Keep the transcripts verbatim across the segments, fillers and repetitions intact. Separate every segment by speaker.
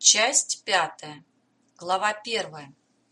Speaker 1: Часть пятая. Глава первая.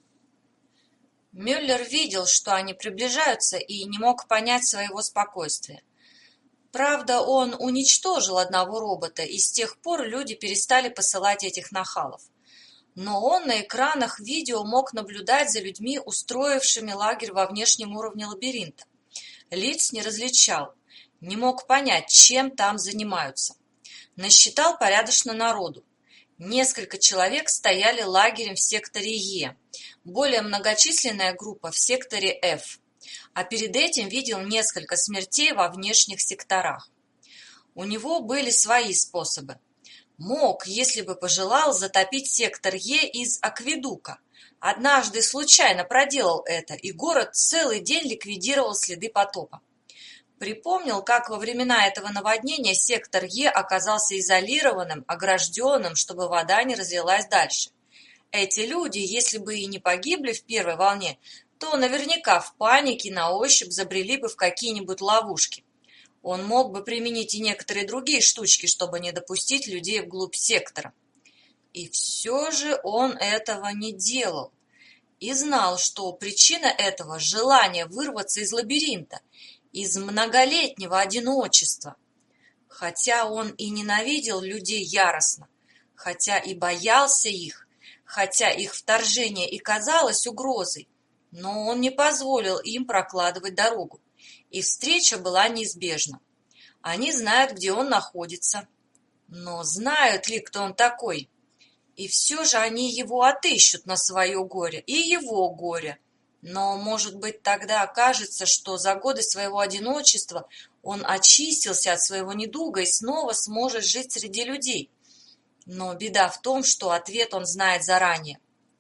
Speaker 1: Мюллер видел, что они приближаются, и не мог понять своего спокойствия. Правда, он уничтожил одного робота, и с тех пор люди перестали посылать этих нахалов. Но он на экранах видео мог наблюдать за людьми, устроившими лагерь во внешнем уровне лабиринта. Лиц не различал, не мог понять, чем там занимаются. Насчитал порядочно народу. Несколько человек стояли лагерем в секторе Е, более многочисленная группа в секторе Ф, а перед этим видел несколько смертей во внешних секторах. У него были свои способы. Мог, если бы пожелал, затопить сектор Е из акведука. Однажды случайно проделал это, и город целый день ликвидировал следы потопа. Припомнил, как во времена этого наводнения сектор Е оказался изолированным, огражденным, чтобы вода не разлилась дальше. Эти люди, если бы и не погибли в первой волне, то наверняка в панике на ощупь забрели бы в какие-нибудь ловушки. Он мог бы применить и некоторые другие штучки, чтобы не допустить людей вглубь сектора. И все же он этого не делал. И знал, что причина этого – желание вырваться из лабиринта, из многолетнего одиночества. Хотя он и ненавидел людей яростно, хотя и боялся их, хотя их вторжение и казалось угрозой, но он не позволил им прокладывать дорогу, и встреча была неизбежна. Они знают, где он находится, но знают ли, кто он такой? И все же они его отыщут на свое горе и его горе. Но, может быть, тогда окажется, что за годы своего одиночества он очистился от своего недуга и снова сможет жить среди людей. Но беда в том, что ответ он знает заранее.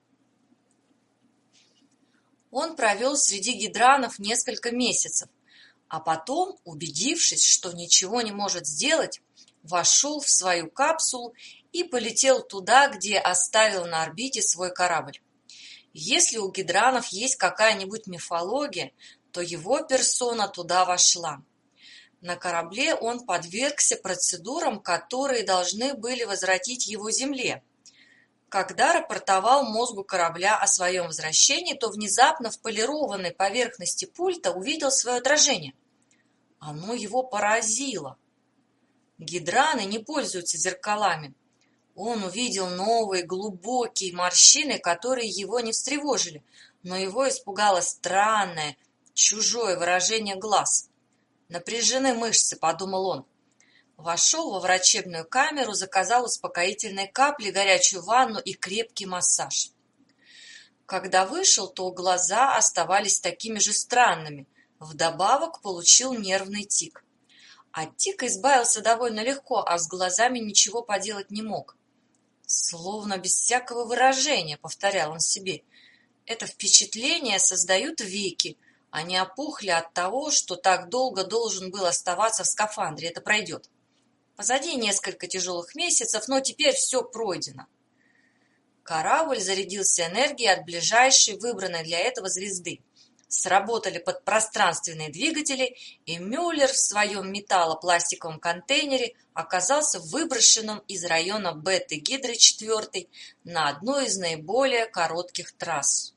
Speaker 1: Он провел среди гидранов несколько месяцев, а потом, убедившись, что ничего не может сделать, вошел в свою капсулу и полетел туда, где оставил на орбите свой корабль. Если у гидранов есть какая-нибудь мифология, то его персона туда вошла. На корабле он подвергся процедурам, которые должны были возвратить его Земле. Когда рапортовал мозгу корабля о своем возвращении, то внезапно в полированной поверхности пульта увидел свое отражение. Оно его поразило. Гидраны не пользуются зеркалами. Он увидел новые глубокие морщины, которые его не встревожили, но его испугало странное, чужое выражение глаз. «Напряжены мышцы», — подумал он. Вошел во врачебную камеру, заказал успокоительные капли, горячую ванну и крепкий массаж. Когда вышел, то глаза оставались такими же странными. Вдобавок получил нервный тик. От тика избавился довольно легко, а с глазами ничего поделать не мог. «Словно без всякого выражения», — повторял он себе. «Это впечатление создают веки. Они опухли от того, что так долго должен был оставаться в скафандре. Это пройдет. Позади несколько тяжелых месяцев, но теперь все пройдено». Корабль зарядился энергией от ближайшей выбранной для этого звезды. Сработали подпространственные двигатели, и Мюллер в своем металлопластиковом контейнере оказался выброшенным из района Беты-Гидры-четыре на одной из наиболее коротких трасс.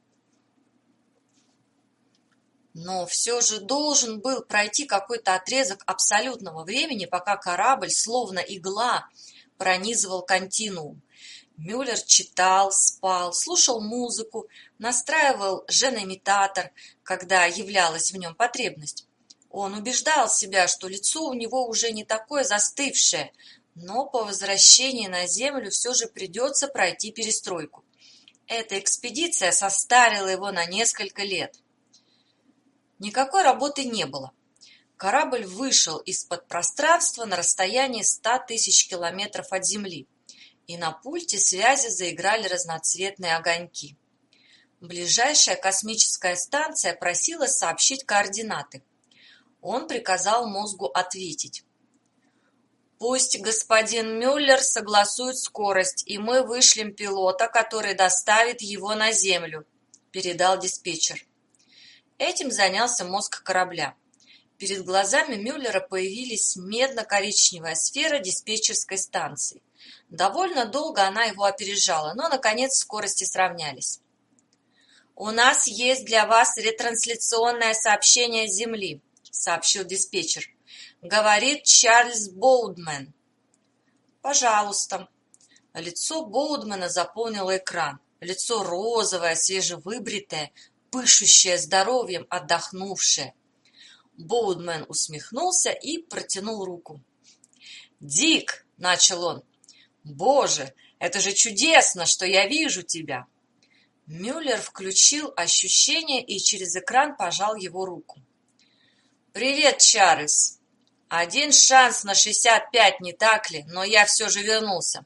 Speaker 1: Но все же должен был пройти какой-то отрезок абсолютного времени, пока корабль, словно игла, пронизывал континуум. Мюллер читал, спал, слушал музыку, настраивал женоимитатор, когда являлась в нем потребность. Он убеждал себя, что лицо у него уже не такое застывшее, но по возвращении на Землю все же придется пройти перестройку. Эта экспедиция состарила его на несколько лет. Никакой работы не было. Корабль вышел из-под пространства на расстоянии ста тысяч километров от Земли, и на пульте связи заиграли разноцветные огоньки. Ближайшая космическая станция просила сообщить координаты. Он приказал мозгу ответить. «Пусть господин Мюллер согласует скорость, и мы вышлем пилота, который доставит его на Землю», — передал диспетчер. Этим занялся мозг корабля. Перед глазами Мюллера появилась медно-коричневая сфера диспетчерской станции. Довольно долго она его опережала, но, наконец, скорости сравнялись. «У нас есть для вас ретрансляционное сообщение с Земли», — сообщил диспетчер. «Говорит Чарльз Боудмен». «Пожалуйста». Лицо Боудмена заполнило экран. Лицо розовое, свежевыбритое, пышущее здоровьем, отдохнувшее. Боудмен усмехнулся и протянул руку. «Дик!» — начал он. «Боже, это же чудесно, что я вижу тебя!» Мюллер включил ощущение и через экран пожал его руку. «Привет, Чарльз! Один шанс на шестьдесят пять, не так ли? Но я все же вернулся.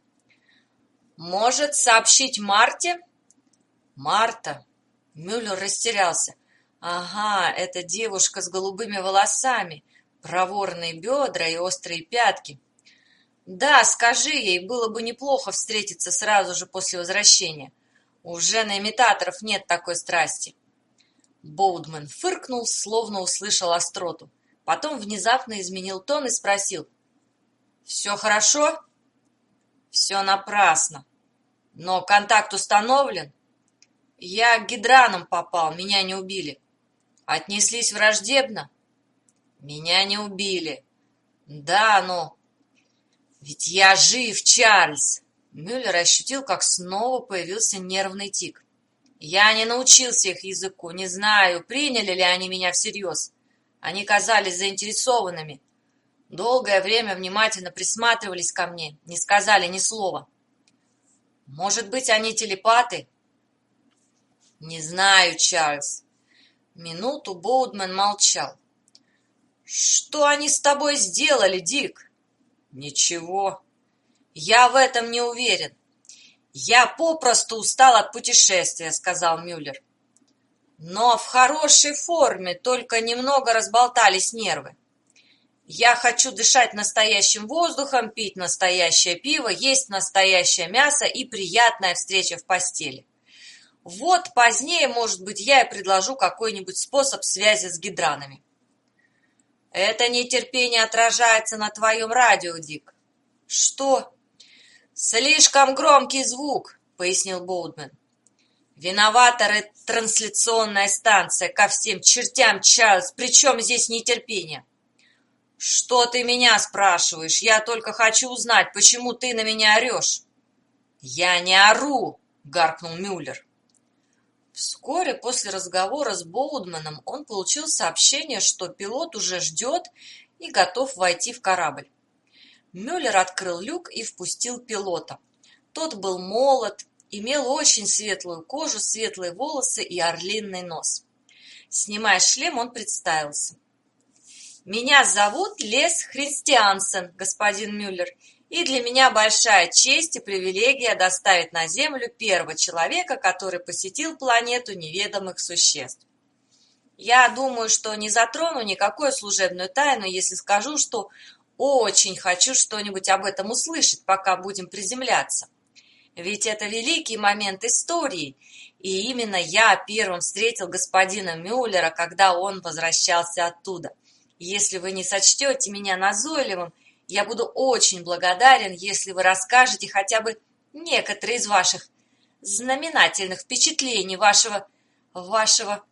Speaker 1: Может, сообщить Марте?» «Марта?» Мюллер растерялся. «Ага, это девушка с голубыми волосами, проворные бедра и острые пятки. Да, скажи ей, было бы неплохо встретиться сразу же после возвращения. Уже на имитаторов нет такой страсти». Боудмен фыркнул, словно услышал остроту. Потом внезапно изменил тон и спросил. «Все хорошо?» «Все напрасно. Но контакт установлен?» «Я к гидранам попал, меня не убили». «Отнеслись враждебно?» «Меня не убили». «Да, но...» «Ведь я жив, Чарльз!» Мюллер ощутил, как снова появился нервный тик. «Я не научился их языку, не знаю, приняли ли они меня всерьез. Они казались заинтересованными. Долгое время внимательно присматривались ко мне, не сказали ни слова. Может быть, они телепаты?» «Не знаю, Чарльз». Минуту Боудмен молчал. «Что они с тобой сделали, Дик?» «Ничего. Я в этом не уверен. Я попросту устал от путешествия», — сказал Мюллер. «Но в хорошей форме, только немного разболтались нервы. Я хочу дышать настоящим воздухом, пить настоящее пиво, есть настоящее мясо и приятная встреча в постели. Вот позднее, может быть, я и предложу какой-нибудь способ связи с гидранами». «Это нетерпение отражается на твоем радио, Дик». «Что?» «Слишком громкий звук», — пояснил Боудмен. «Виновата ретрансляционная станция, ко всем чертям, Чарльз, причем здесь нетерпение?» «Что ты меня спрашиваешь? Я только хочу узнать, почему ты на меня орешь». «Я не ору», — гаркнул Мюллер. Вскоре после разговора с Боудменом он получил сообщение, что пилот уже ждет и готов войти в корабль. Мюллер открыл люк и впустил пилота. Тот был молод, имел очень светлую кожу, светлые волосы и орлиный нос. Снимая шлем, он представился. «Меня зовут Лес Христиансен, господин Мюллер, и для меня большая честь и привилегия доставить на Землю первого человека, который посетил планету неведомых существ. Я думаю, что не затрону никакую служебную тайну, если скажу, что очень хочу что-нибудь об этом услышать, пока будем приземляться. Ведь это великий момент истории, и именно я первым встретил господина Мюллера, когда он возвращался оттуда. Если вы не сочтете меня назойливым, я буду очень благодарен, если вы расскажете хотя бы некоторые из ваших знаменательных впечатлений, вашего... вашего...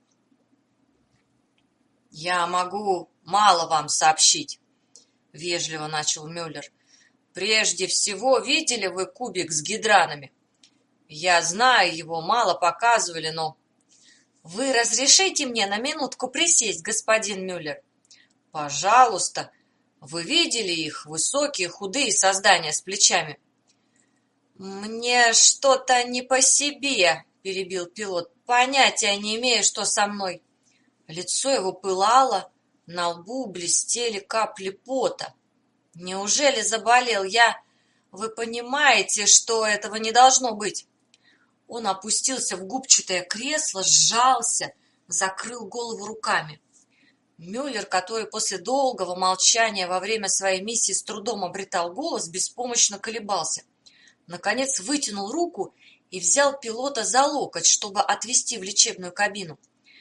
Speaker 1: «Я могу мало вам сообщить», — вежливо начал Мюллер. «Прежде всего, видели вы кубик с гидранами? Я знаю, его мало показывали, но...» «Вы разрешите мне на минутку присесть, господин Мюллер?» «Пожалуйста. Вы видели их, высокие, худые создания с плечами?» «Мне что-то не по себе», — перебил пилот. «Понятия не имею, что со мной». Лицо его пылало, на лбу блестели капли пота. «Неужели заболел я? Вы понимаете, что этого не должно быть?» Он опустился в губчатое кресло, сжался, закрыл голову руками. Мюллер, который после долгого молчания во время своей миссии с трудом обретал голос, беспомощно колебался. Наконец вытянул руку и взял пилота за локоть, чтобы отвести в лечебную кабину.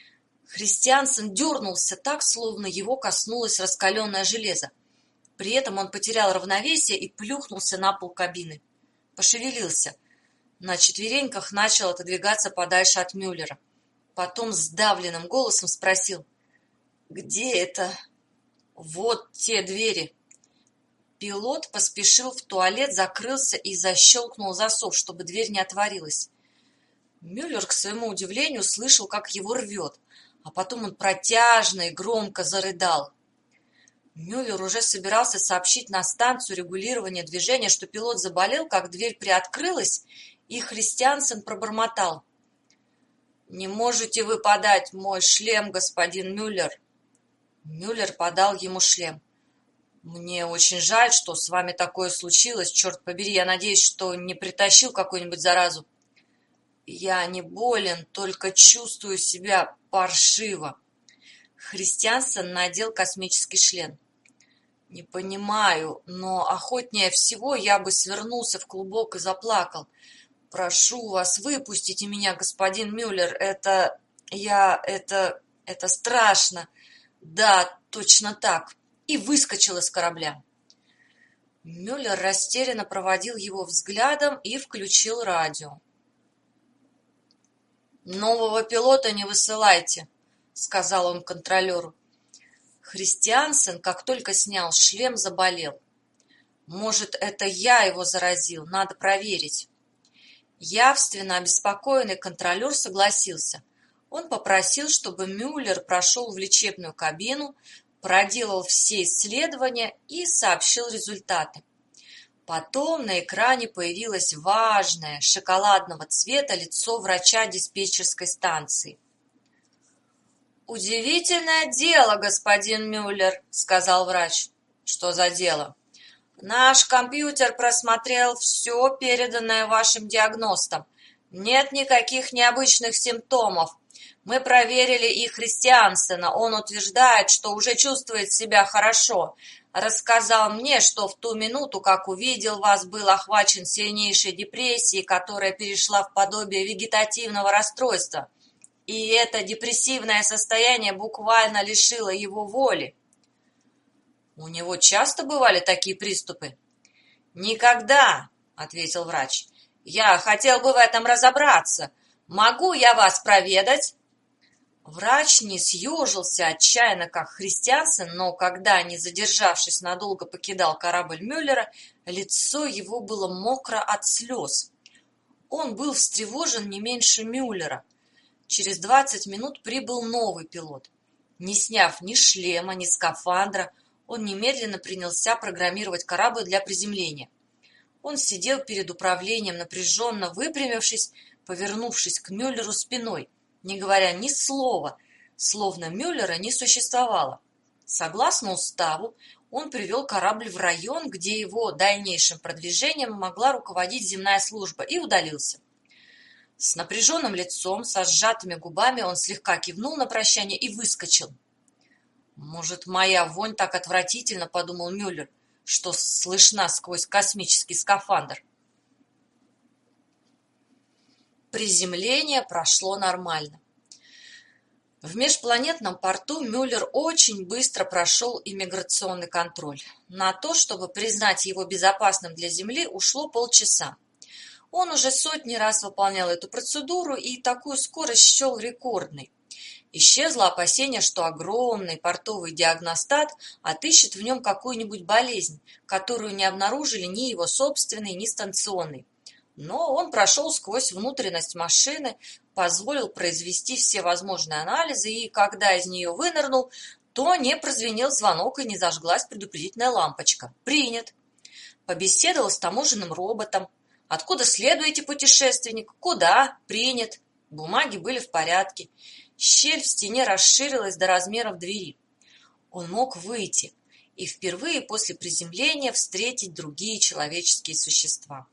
Speaker 1: Христиансен дернулся так, словно его коснулось раскаленное железо. При этом он потерял равновесие и плюхнулся на пол кабины. Пошевелился. На четвереньках начал отодвигаться подальше от Мюллера. Потом сдавленным голосом спросил: «Где это?» «Вот те двери». Пилот поспешил в туалет, закрылся и защелкнул засов, чтобы дверь не отворилась. Мюллер, к своему удивлению, слышал, как его рвет, а потом он протяжно и громко зарыдал. Мюллер уже собирался сообщить на станцию регулирования движения, что пилот заболел, как дверь приоткрылась, и Христиансен пробормотал: «Не можете вы подать мой шлем, господин Мюллер?» Мюллер подал ему шлем. «Мне очень жаль, что с вами такое случилось. Черт побери, я надеюсь, что не притащил какую-нибудь заразу». «Я не болен, только чувствую себя паршиво». Христиансен надел космический шлем. «Не понимаю, но охотнее всего я бы свернулся в клубок и заплакал. Прошу вас, выпустите меня, господин Мюллер. Это... я... это... это страшно. Да, точно так». И выскочил из корабля. Мюллер растерянно проводил его взглядом и включил радио. «Нового пилота не высылайте», — сказал он контролеру. Христиансен, как только снял шлем, заболел. «Может, это я его заразил, надо проверить». Явственно обеспокоенный контролер согласился. Он попросил, чтобы Мюллер прошел в лечебную кабину, проделал все исследования и сообщил результаты. Потом на экране появилось важное шоколадного цвета лицо врача диспетчерской станции. «Удивительное дело, господин Мюллер», — сказал врач. «Что за дело?» «Наш компьютер просмотрел все переданное вашим диагностом. Нет никаких необычных симптомов. Мы проверили и Христиансена. Он утверждает, что уже чувствует себя хорошо. Рассказал мне, что в ту минуту, как увидел вас, был охвачен сильнейшей депрессией, которая перешла в подобие вегетативного расстройства. И это депрессивное состояние буквально лишило его воли». «У него часто бывали такие приступы?» «Никогда», — ответил врач. «Я хотел бы в этом разобраться. Могу я вас проведать?» Врач не съежился отчаянно, как Христиансен, но когда, не задержавшись надолго, покидал корабль Мюллера, лицо его было мокро от слез. Он был встревожен не меньше Мюллера. Через двадцать минут прибыл новый пилот. Не сняв ни шлема, ни скафандра, он немедленно принялся программировать корабль для приземления. Он сидел перед управлением, напряженно выпрямившись, повернувшись к Мюллеру спиной, не говоря ни слова, словно Мюллера не существовало. Согласно уставу, он привел корабль в район, где его дальнейшим продвижением могла руководить земная служба, и удалился. С напряженным лицом, со сжатыми губами он слегка кивнул на прощание и выскочил. «Может, моя вонь так отвратительно, — подумал Мюллер, — что слышна сквозь космический скафандр». Приземление прошло нормально. В межпланетном порту Мюллер очень быстро прошел иммиграционный контроль. На то, чтобы признать его безопасным для Земли, ушло полчаса. Он уже сотни раз выполнял эту процедуру и такую скорость счел рекордной. Исчезло опасение, что огромный портовый диагностат отыщет в нем какую-нибудь болезнь, которую не обнаружили ни его собственный, ни станционный. Но он прошел сквозь внутренность машины, позволил произвести все возможные анализы, и когда из нее вынырнул, то не прозвенел звонок и не зажглась предупредительная лампочка. Принят. Побеседовал с таможенным роботом. Откуда следуете, путешественник? Куда? Принят. Бумаги были в порядке. Щель в стене расширилась до размеров двери. Он мог выйти и впервые после приземления встретить другие человеческие существа.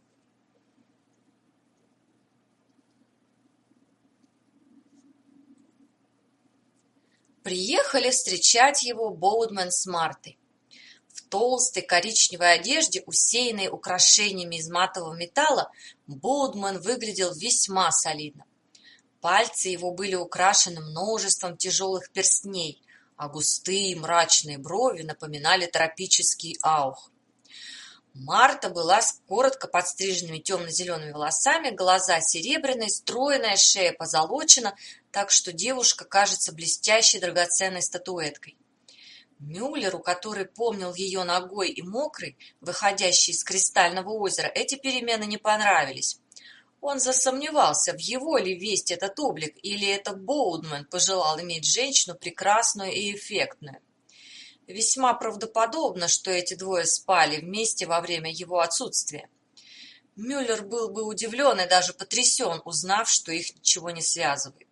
Speaker 1: Приехали встречать его Боудман с Мартой. В толстой коричневой одежде, усеянной украшениями из матового металла, Боудман выглядел весьма солидно. Пальцы его были украшены множеством тяжелых перстней, а густые мрачные брови напоминали тропический аух. Марта была с коротко подстриженными темно-зелеными волосами, глаза серебряные, стройная шея позолочена, так что девушка кажется блестящей драгоценной статуэткой. Мюллеру, который помнил ее нагой и мокрой, выходящей из кристального озера, эти перемены не понравились. Он засомневался, в его ли весть этот облик, или это Боудман пожелал иметь женщину прекрасную и эффектную. Весьма правдоподобно, что эти двое спали вместе во время его отсутствия. Мюллер был бы удивлен и даже потрясен, узнав, что их ничего не связывает.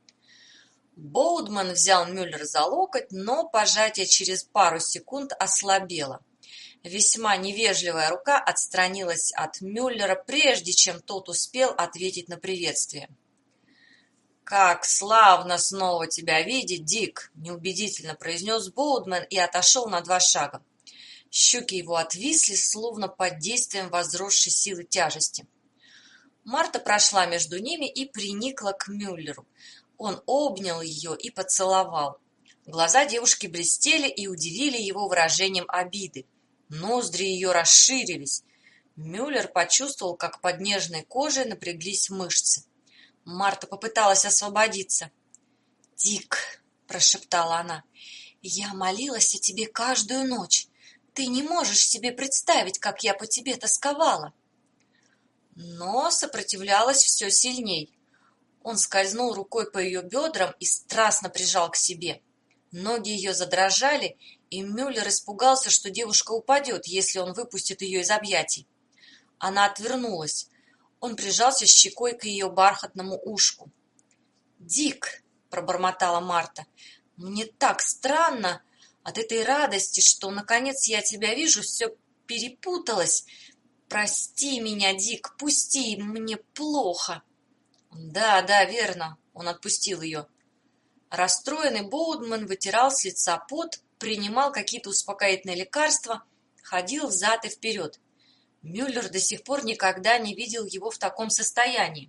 Speaker 1: Боудман взял Мюллера за локоть, но пожатие через пару секунд ослабело. Весьма невежливая рука отстранилась от Мюллера, прежде чем тот успел ответить на приветствие. «Как славно снова тебя видеть, Дик!» – неубедительно произнес Боудман и отошел на два шага. Щеки его отвисли, словно под действием возросшей силы тяжести. Марта прошла между ними и приникла к Мюллеру. Он обнял ее и поцеловал. Глаза девушки блестели и удивили его выражением обиды. Ноздри ее расширились. Мюллер почувствовал, как под нежной кожей напряглись мышцы. Марта попыталась освободиться. «Дик», — прошептала она, — «я молилась о тебе каждую ночь. Ты не можешь себе представить, как я по тебе тосковала». Но сопротивлялась все сильней. Он скользнул рукой по ее бедрам и страстно прижал к себе. Ноги ее задрожали, и Мюллер испугался, что девушка упадет, если он выпустит ее из объятий. Она отвернулась. Он прижался щекой к ее бархатному ушку. «Дик», — пробормотала Марта, — «мне так странно от этой радости, что, наконец, я тебя вижу, все перепуталось. Прости меня, Дик, пусти, мне плохо». «Да, да, верно», — он отпустил ее. Расстроенный Боудман вытирал с лица пот, принимал какие-то успокоительные лекарства, ходил взад и вперед. Мюллер до сих пор никогда не видел его в таком состоянии.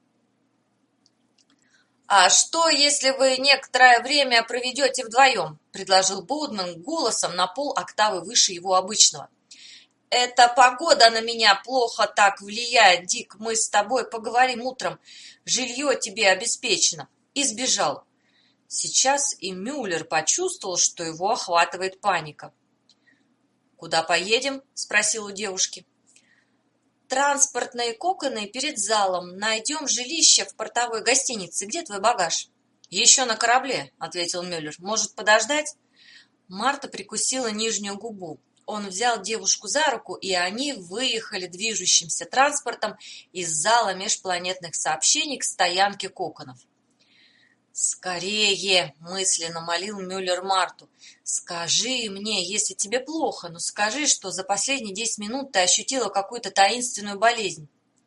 Speaker 1: «А что, если вы некоторое время проведете вдвоем?» – предложил Боудман голосом на пол октавы выше его обычного. «Эта погода на меня плохо так влияет, Дик, мы с тобой поговорим утром, жилье тебе обеспечено». И сбежал. Сейчас и Мюллер почувствовал, что его охватывает паника. «Куда поедем?» – спросил у девушки. «Транспортные коконы перед залом. Найдем жилище в портовой гостинице. Где твой багаж?» «Еще на корабле», — ответил Мюллер. «Может, подождать?» Марта прикусила нижнюю губу. Он взял девушку за руку, и они выехали движущимся транспортом из зала межпланетных сообщений к стоянке коконов. «Скорее!» — мысленно молил Мюллер Марту. «Скажи мне, если тебе плохо, но скажи, что за последние десять минут ты ощутила какую-то таинственную болезнь».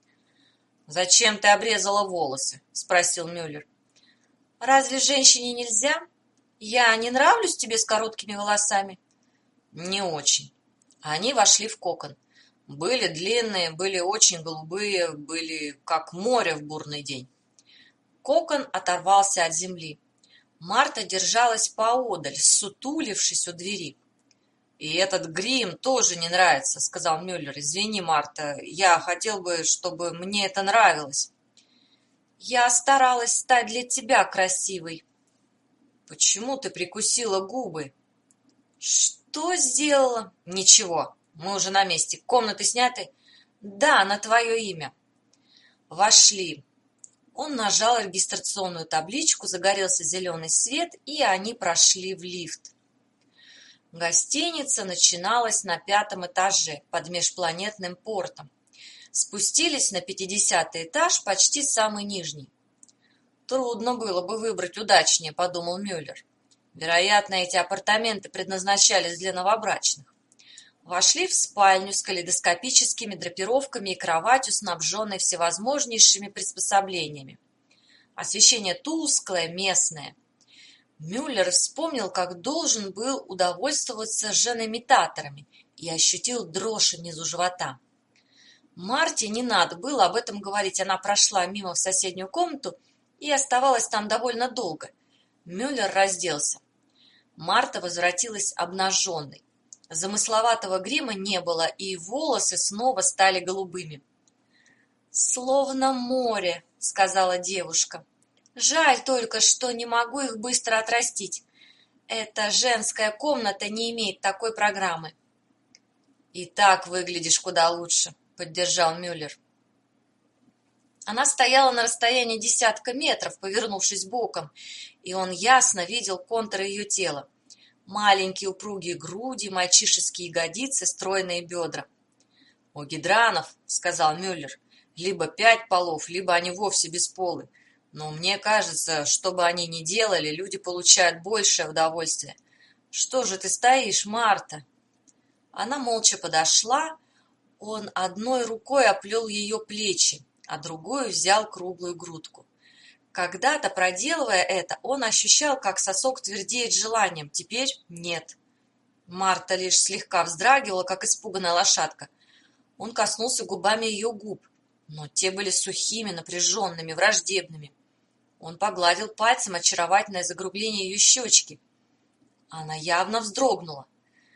Speaker 1: «Зачем ты обрезала волосы?» — спросил Мюллер. «Разве женщине нельзя? Я не нравлюсь тебе с короткими волосами?» «Не очень». Они вошли в кокон. Были длинные, были очень голубые, были как море в бурный день. Кокон оторвался от земли. Марта держалась поодаль, сутулившись у двери. «И этот грим тоже не нравится», — сказал Мюллер. «Извини, Марта, я хотел бы, чтобы мне это нравилось». «Я старалась стать для тебя красивой». «Почему ты прикусила губы?» «Что сделала?» «Ничего, мы уже на месте. Комнаты сняты?» «Да, на твое имя». Вошли. Он нажал регистрационную табличку, загорелся зеленый свет, и они прошли в лифт. Гостиница начиналась на пятом этаже под межпланетным портом. Спустились на пятидесятый этаж, почти самый нижний. «Трудно было бы выбрать удачнее», — подумал Мюллер. Вероятно, эти апартаменты предназначались для новобрачных. Вошли в спальню с калейдоскопическими драпировками и кроватью, снабженной всевозможнейшими приспособлениями. Освещение тусклое, местное. Мюллер вспомнил, как должен был удовольствоваться женоимитаторами, и ощутил дрожь внизу живота. Марте не надо было об этом говорить. Она прошла мимо в соседнюю комнату и оставалась там довольно долго. Мюллер разделся. Марта возвратилась обнаженной. Замысловатого грима не было, и волосы снова стали голубыми. «Словно море», — сказала девушка. «Жаль только, что не могу их быстро отрастить. Эта женская комната не имеет такой программы». «И так выглядишь куда лучше», — поддержал Мюллер. Она стояла на расстоянии десятка метров, повернувшись боком, и он ясно видел контуры ее тела. Маленькие упругие груди, мальчишеские ягодицы, стройные бедра. «У гидранов, — сказал Мюллер, — либо пять полов, либо они вовсе бесполы. Но мне кажется, что бы они ни делали, люди получают большее удовольствие. Что же ты стоишь, Марта?» Она молча подошла, он одной рукой оплел ее плечи, а другой взял круглую грудку. Когда-то, проделывая это, он ощущал, как сосок твердеет желанием, теперь нет. Марта лишь слегка вздрагивала, как испуганная лошадка. Он коснулся губами ее губ, но те были сухими, напряженными, враждебными. Он погладил пальцем очаровательное загрубление ее щечки. Она явно вздрогнула.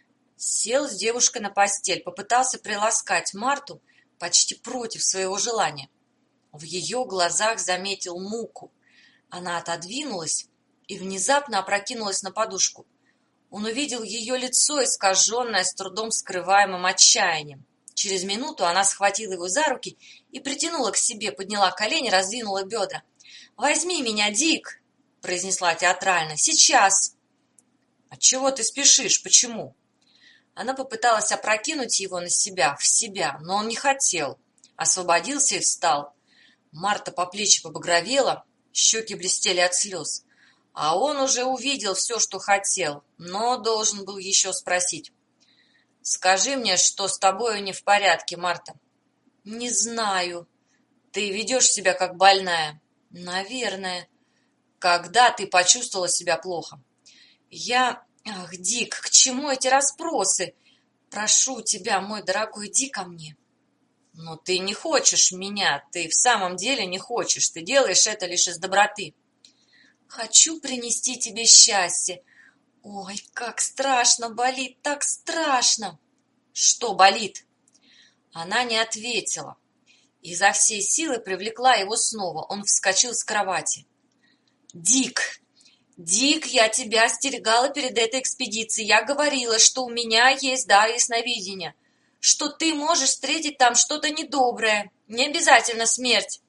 Speaker 1: Сел с девушкой на постель, попытался приласкать Марту почти против своего желания. В ее глазах заметил муку. Она отодвинулась и внезапно опрокинулась на подушку. Он увидел ее лицо, искаженное с трудом скрываемым отчаянием. Через минуту она схватила его за руки и притянула к себе, подняла колени, раздвинула бедра. «Возьми меня, Дик!» — произнесла театрально. «Сейчас!» «Отчего ты спешишь? Почему?» Она попыталась опрокинуть его на себя, в себя, но он не хотел. Освободился и встал. Марта по плечи побагровела, щеки блестели от слез. А он уже увидел все, что хотел, но должен был еще спросить. «Скажи мне, что с тобою не в порядке, Марта?» «Не знаю». «Ты ведешь себя как больная?» «Наверное». «Когда ты почувствовала себя плохо?» «Я... Ах, Дик, к чему эти расспросы? Прошу тебя, мой дорогой, иди ко мне». «Но ты не хочешь меня, ты в самом деле не хочешь, ты делаешь это лишь из доброты». «Хочу принести тебе счастье. Ой, как страшно болит, так страшно». «Что болит?» Она не ответила. Изо всей силы привлекла его снова. Он вскочил с кровати. «Дик, Дик, я тебя остерегала перед этой экспедицией. Я говорила, что у меня есть дар ясновидения, что ты можешь встретить там что-то недоброе, не обязательно смерть».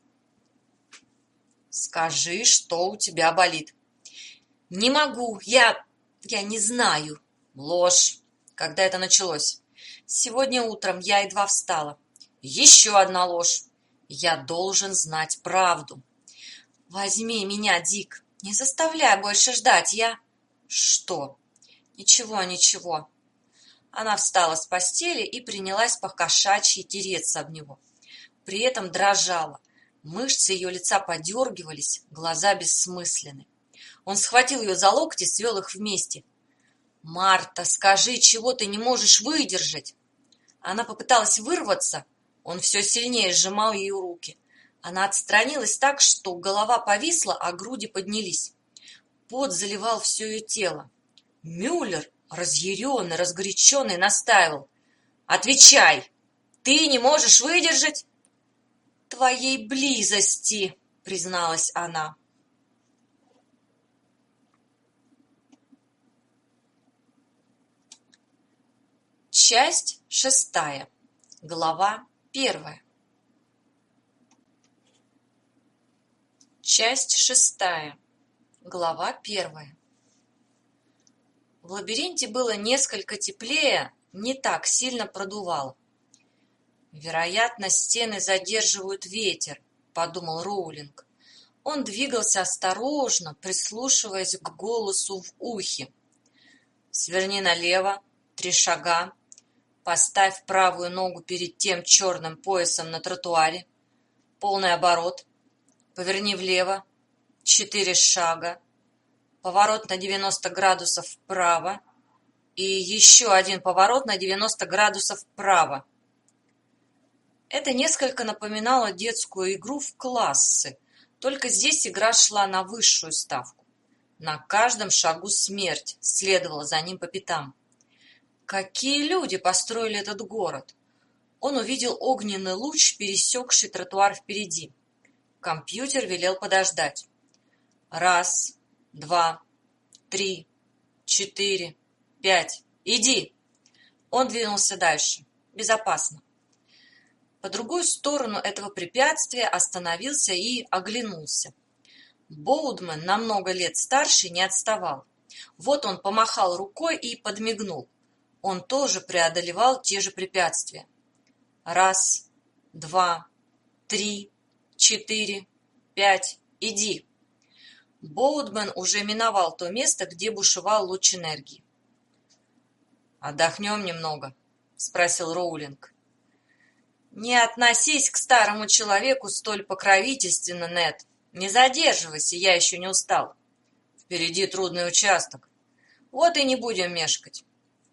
Speaker 1: «Скажи, что у тебя болит». «Не могу, я... я не знаю». «Ложь. Когда это началось?» «Сегодня утром, я едва встала». «Еще одна ложь. Я должен знать правду». «Возьми меня, Дик, не заставляй больше ждать, я...» «Что?» «Ничего, ничего». Она встала с постели и принялась по-кошачьи тереться об него. При этом дрожала. Мышцы ее лица подергивались, глаза бессмысленны. Он схватил ее за локти, свел их вместе. «Марта, скажи, чего ты не можешь выдержать?» Она попыталась вырваться. Он все сильнее сжимал ее руки. Она отстранилась так, что голова повисла, а груди поднялись. Пот заливал все ее тело. Мюллер, разъяренный, разгоряченный, настаивал. «Отвечай! Ты не можешь выдержать?» «Твоей близости», — призналась она. Часть шестая. Глава первая. Часть шестая. Глава первая. В лабиринте было несколько теплее, не так сильно продувало. «Вероятно, стены задерживают ветер», — подумал Роулинг. Он двигался осторожно, прислушиваясь к голосу в ухе. «Сверни налево, три шага. Поставь правую ногу перед тем черным поясом на тротуаре. Полный оборот. Поверни влево. Четыре шага. Поворот на девяносто градусов вправо. И еще один поворот на девяносто градусов вправо». Это несколько напоминало детскую игру в классы, Только здесь игра шла на высшую ставку. На каждом шагу смерть следовала за ним по пятам. Какие люди построили этот город? Он увидел огненный луч, пересекший тротуар впереди. Компьютер велел подождать. Раз, два, три, четыре, пять. Иди! Он двинулся дальше. Безопасно. По другую сторону этого препятствия остановился и оглянулся. Боудман, на много лет старше, не отставал. Вот он помахал рукой и подмигнул. Он тоже преодолевал те же препятствия. Раз, два, три, четыре, пять. Иди. Боудман уже миновал то место, где бушевал луч энергии. «Отдохнем немного?» — спросил Роулинг. «Не относись к старому человеку столь покровительственно, Нед. Не задерживайся, я еще не устал. Впереди трудный участок. Вот и не будем мешкать».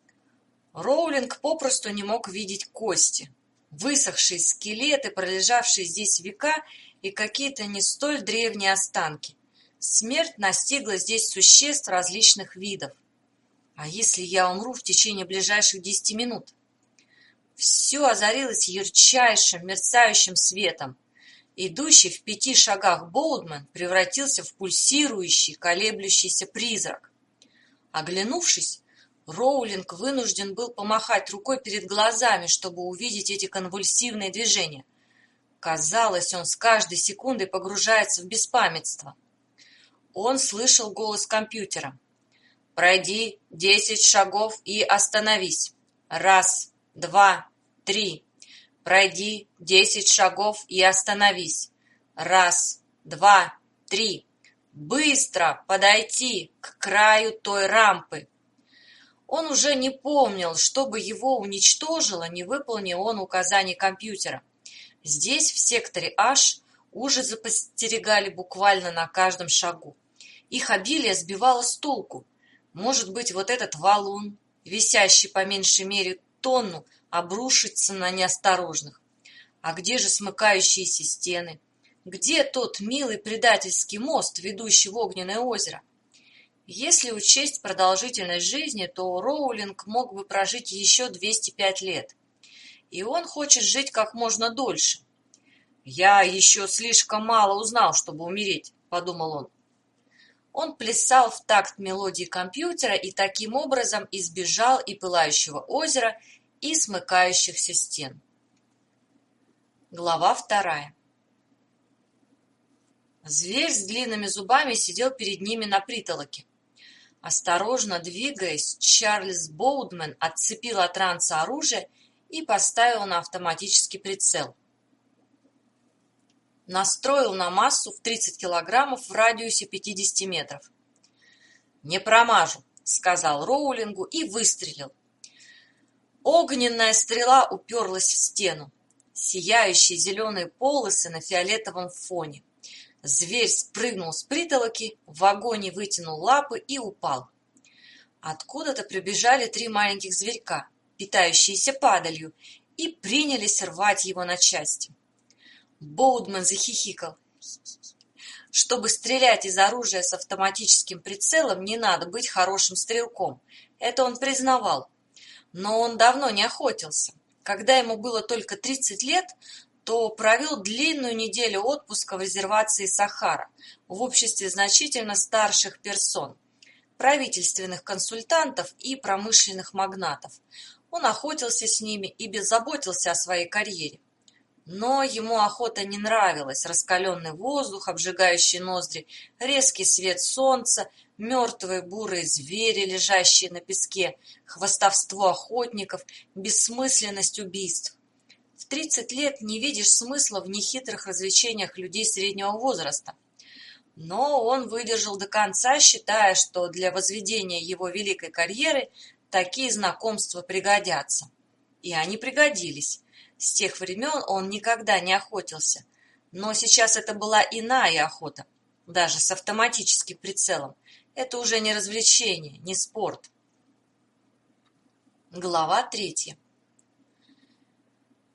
Speaker 1: Роулинг попросту не мог видеть кости. Высохшие скелеты, пролежавшие здесь века, и какие-то не столь древние останки. Смерть настигла здесь существ различных видов. А если я умру в течение ближайших десяти минут? Все озарилось ярчайшим, мерцающим светом. Идущий в пяти шагах Боудман превратился в пульсирующий, колеблющийся призрак. Оглянувшись, Роулинг вынужден был помахать рукой перед глазами, чтобы увидеть эти конвульсивные движения. Казалось, он с каждой секундой погружается в беспамятство. Он слышал голос компьютера. «Пройди десять шагов и остановись. Раз, два, три. Пройди десять шагов и остановись. Раз, два, три. Быстро подойти к краю той рампы». Он уже не помнил, чтобы его уничтожило, не выполнил он указаний компьютера. Здесь, в секторе H, ужасы подстерегали буквально на каждом шагу. Их обилие сбивало с толку. Может быть, вот этот валун, висящий по меньшей мере тонну, обрушится на неосторожных. А где же смыкающиеся стены? Где тот милый предательский мост, ведущий в огненное озеро? Если учесть продолжительность жизни, то Роулинг мог бы прожить еще двести пять лет. И он хочет жить как можно дольше. «Я еще слишком мало узнал, чтобы умереть», — подумал он. Он плясал в такт мелодии компьютера и таким образом избежал и пылающего озера, и смыкающихся стен. Глава вторая. Зверь с длинными зубами сидел перед ними на притолоке. Осторожно двигаясь, Чарльз Боудман отцепил от ранца оружие и поставил на автоматический прицел. Настроил на массу в тридцать килограммов в радиусе пятидесяти метров. «Не промажу», — сказал Роулингу и выстрелил. Огненная стрела уперлась в стену. Сияющие зеленые полосы на фиолетовом фоне. Зверь спрыгнул с притолоки, в вагоне вытянул лапы и упал. Откуда-то прибежали три маленьких зверька, питающиеся падалью, и принялись рвать его на части. Боудман захихикал. Чтобы стрелять из оружия с автоматическим прицелом, не надо быть хорошим стрелком. Это он признавал. Но он давно не охотился. Когда ему было только тридцать лет, то провел длинную неделю отпуска в резервации Сахара в обществе значительно старших персон, правительственных консультантов и промышленных магнатов. Он охотился с ними и беззаботился о своей карьере. Но ему охота не нравилась: раскаленный воздух, обжигающий ноздри, резкий свет солнца, мертвые бурые звери, лежащие на песке, хвастовство охотников, бессмысленность убийств. В тридцать лет не видишь смысла в нехитрых развлечениях людей среднего возраста. Но он выдержал до конца, считая, что для возведения его великой карьеры такие знакомства пригодятся. И они пригодились. С тех времен он никогда не охотился. Но сейчас это была иная охота, даже с автоматическим прицелом. Это уже не развлечение, не спорт. Глава третья.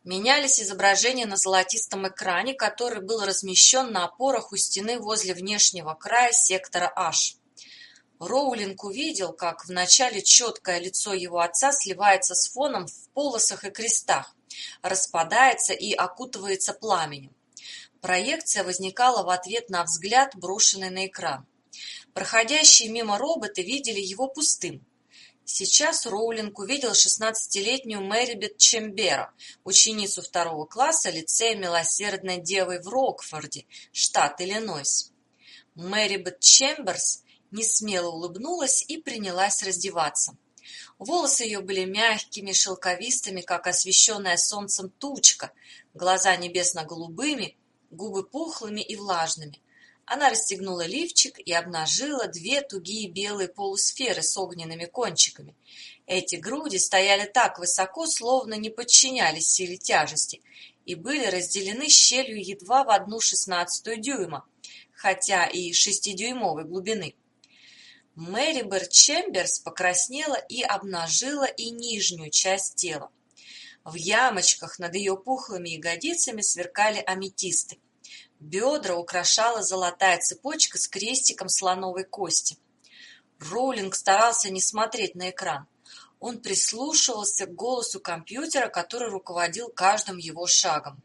Speaker 1: Менялись изображения на золотистом экране, который был размещен на опорах у стены возле внешнего края сектора H. Роулинг увидел, как вначале четкое лицо его отца сливается с фоном в полосах и крестах, распадается и окутывается пламенем. Проекция возникала в ответ на взгляд, брошенный на экран. Проходящие мимо роботы видели его пустым. Сейчас Роулинг увидел шестнадцатилетнюю Мэрибет Чембера, ученицу второго класса лицея Милосердной Девы в Рокфорде, штат Иллинойс. Мэрибет Чемберс несмело улыбнулась и принялась раздеваться. Волосы ее были мягкими, шелковистыми, как освещенная солнцем тучка, глаза небесно-голубыми, губы пухлыми и влажными. Она расстегнула лифчик и обнажила две тугие белые полусферы с огненными кончиками. Эти груди стояли так высоко, словно не подчинялись силе тяжести, и были разделены щелью едва в одну шестнадцатую дюйма, хотя и шестидюймовой глубины. Мэрибет Чемберс покраснела и обнажила и нижнюю часть тела. В ямочках над ее пухлыми ягодицами сверкали аметисты. Бедра украшала золотая цепочка с крестиком слоновой кости. Роулинг старался не смотреть на экран. Он прислушивался к голосу компьютера, который руководил каждым его шагом.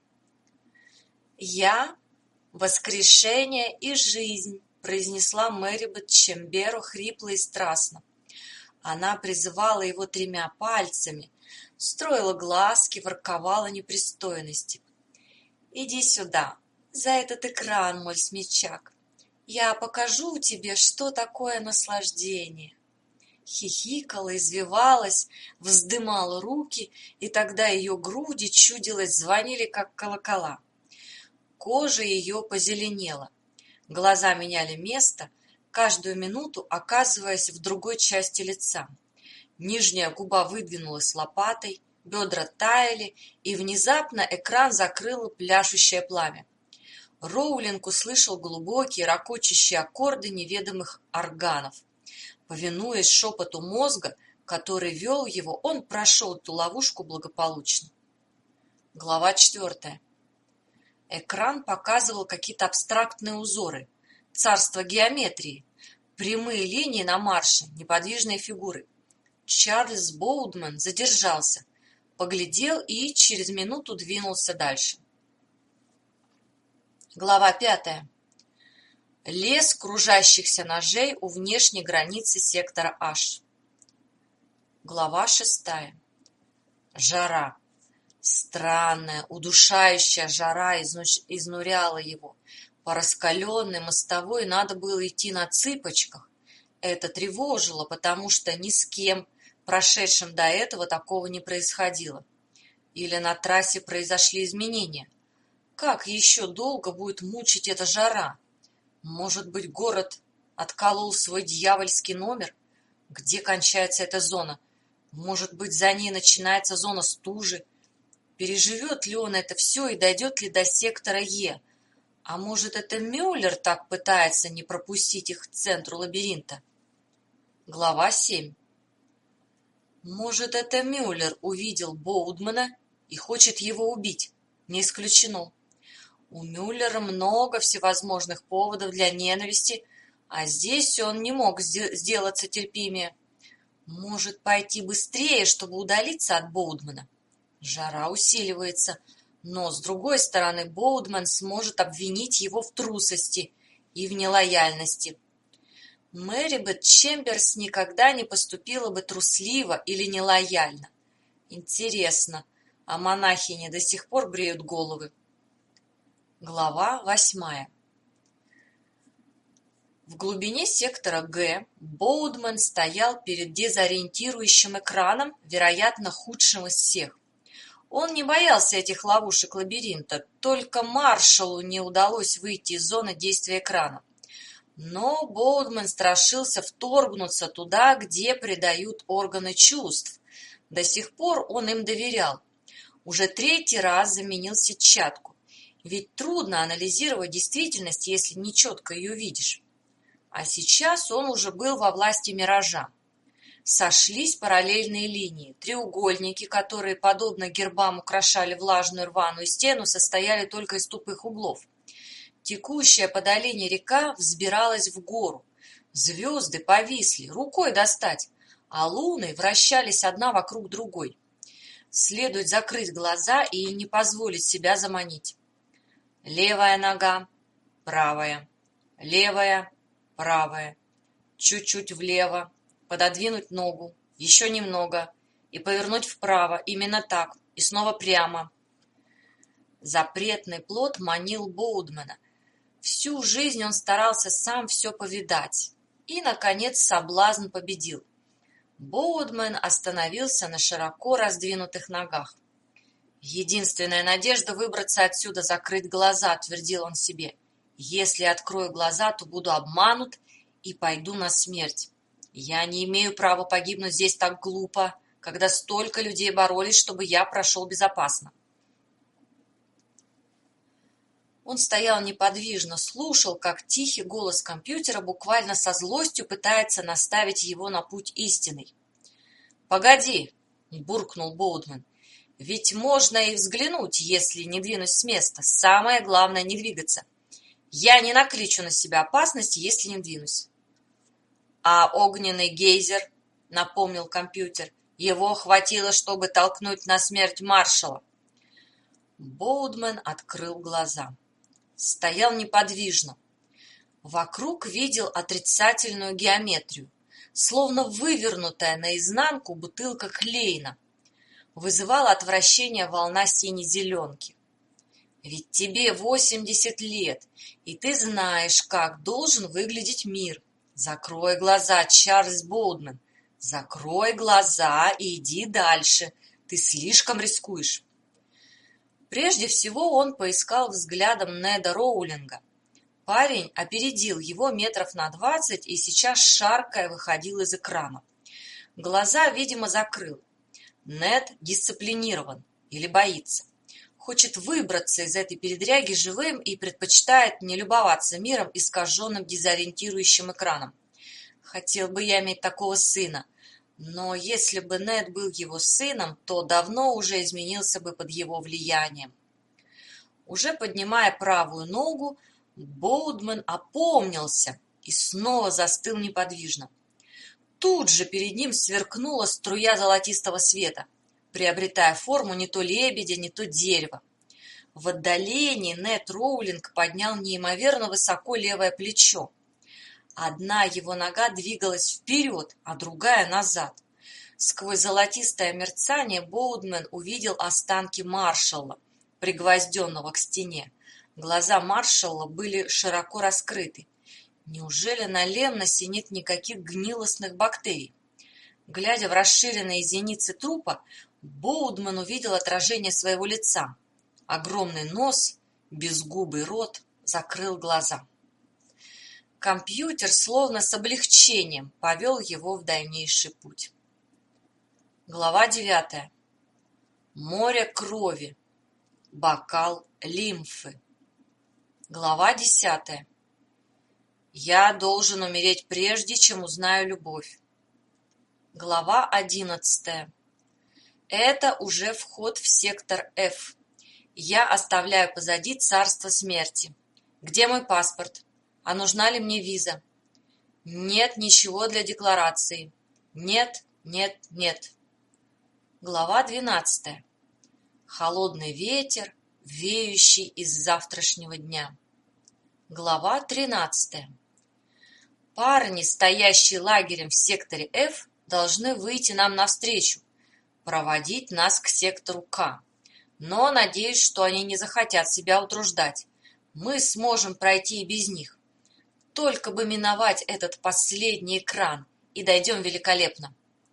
Speaker 1: «Я — воскрешение и жизнь», — произнесла Мэрибет Чемберу хрипло и страстно. Она призывала его тремя пальцами, строила глазки, ворковала непристойности. «Иди сюда, за этот экран, мой смельчак. Я покажу тебе, что такое наслаждение». Хихикала, извивалась, вздымала руки, и тогда ее груди, чудилось, звонили, как колокола. Кожа ее позеленела. Глаза меняли место, каждую минуту оказываясь в другой части лица. Нижняя губа выдвинулась лопатой, бедра таяли, и внезапно экран закрыло пляшущее пламя. Роулинг услышал глубокие, ракочущие аккорды неведомых органов. Повинуясь шепоту мозга, который вел его, он прошел эту ловушку благополучно. Глава четвертая. Экран показывал какие-то абстрактные узоры, царство геометрии, прямые линии на марше, неподвижные фигуры. Чарльз Боудман задержался, поглядел и через минуту двинулся дальше. Глава пятая. Лес кружащихся ножей у внешней границы сектора H. Глава шестая. Жара. Странная, удушающая жара изнуряла его. По раскаленной мостовой надо было идти на цыпочках. Это тревожило, потому что ни с кем, прошедшим до этого, такого не происходило. Или на трассе произошли изменения. Как еще долго будет мучить эта жара? Может быть, город отколол свой дьявольский номер? Где кончается эта зона? Может быть, за ней начинается зона стужи? Переживет ли он это все и дойдет ли до сектора Е? А может, это Мюллер так пытается не пропустить их к центру лабиринта? Глава семь. Может, это Мюллер увидел Боудмана и хочет его убить? Не исключено. У Мюллера много всевозможных поводов для ненависти, а здесь он не мог сделаться терпимее. Может, пойти быстрее, чтобы удалиться от Боудмана? Жара усиливается, но, с другой стороны, Боудман сможет обвинить его в трусости и в нелояльности. Мэрибет Чемберс никогда не поступила бы трусливо или нелояльно. Интересно, а монахини до сих пор бреют головы? Глава восьмая. В глубине сектора Г Боудман стоял перед дезориентирующим экраном, вероятно, худшим из всех. Он не боялся этих ловушек лабиринта, только маршалу не удалось выйти из зоны действия экрана. Но Боудман страшился вторгнуться туда, где предают органы чувств. До сих пор он им доверял. Уже третий раз заменил сетчатку. Ведь трудно анализировать действительность, если нечетко ее видишь. А сейчас он уже был во власти миража. Сошлись параллельные линии. Треугольники, которые, подобно гербам, украшали влажную рваную стену, состояли только из тупых углов. Текущая по долине река взбиралась в гору. Звезды повисли, рукой достать, а луны вращались одна вокруг другой. Следует закрыть глаза и не позволить себя заманить. Левая нога, правая, левая, правая, чуть-чуть влево, пододвинуть ногу, еще немного, и повернуть вправо, именно так, и снова прямо. Запретный плод манил Боудмана. Всю жизнь он старался сам все повидать, и, наконец, соблазн победил. Боудман остановился на широко раздвинутых ногах. «Единственная надежда выбраться отсюда — закрыть глаза», — твердил он себе. «Если открою глаза, то буду обманут и пойду на смерть. Я не имею права погибнуть здесь так глупо, когда столько людей боролись, чтобы я прошел безопасно». Он стоял неподвижно, слушал, как тихий голос компьютера буквально со злостью пытается наставить его на путь истинный. «Погоди!» — буркнул Боудман. «Ведь можно и взглянуть, если не двинусь с места. Самое главное — не двигаться. Я не накличу на себя опасность, если не двинусь». «А огненный гейзер?» — напомнил компьютер. «Его хватило, чтобы толкнуть на смерть маршала». Боудман открыл глаза. Стоял неподвижно. Вокруг видел отрицательную геометрию, словно вывернутая наизнанку бутылка Клейна. Вызывала отвращение волна сине-зеленки. «Ведь тебе восемьдесят лет, и ты знаешь, как должен выглядеть мир. Закрой глаза, Чарльз Боудман. Закрой глаза и иди дальше. Ты слишком рискуешь». Прежде всего он поискал взглядом Неда Роулинга. Парень опередил его метров на двадцать и сейчас, шаркая, выходил из экрана. Глаза, видимо, закрыл. Нед дисциплинирован или боится. Хочет выбраться из этой передряги живым и предпочитает не любоваться миром, искаженным дезориентирующим экраном. Хотел бы я иметь такого сына. Но если бы Нед был его сыном, то давно уже изменился бы под его влиянием. Уже поднимая правую ногу, Боудман опомнился и снова застыл неподвижно. Тут же перед ним сверкнула струя золотистого света, приобретая форму не то лебедя, не то дерева. В отдалении Нед Роулинг поднял неимоверно высоко левое плечо. Одна его нога двигалась вперед, а другая назад. Сквозь золотистое мерцание Боудман увидел останки маршала, пригвозденного к стене. Глаза маршала были широко раскрыты. Неужели на Ленносе нет никаких гнилостных бактерий? Глядя в расширенные зеницы трупа, Боудман увидел отражение своего лица. Огромный нос, безгубый рот, закрыл глаза. Компьютер словно с облегчением повел его в дальнейший путь. Глава девятая. Море крови. Бокал лимфы. Глава десятая. Я должен умереть прежде, чем узнаю любовь. Глава одиннадцатая. Это уже вход в сектор F. Я оставляю позади царство смерти. Где мой паспорт? А нужна ли мне виза? Нет ничего для декларации. Нет, нет, нет. Глава двенадцатая. Холодный ветер, веющий из завтрашнего дня. Глава тринадцатая. Парни, стоящие лагерем в секторе F, должны выйти нам навстречу, проводить нас к сектору К. Но надеюсь, что они не захотят себя утруждать. Мы сможем пройти и без них. Только бы миновать этот последний экран, и дойдем великолепно.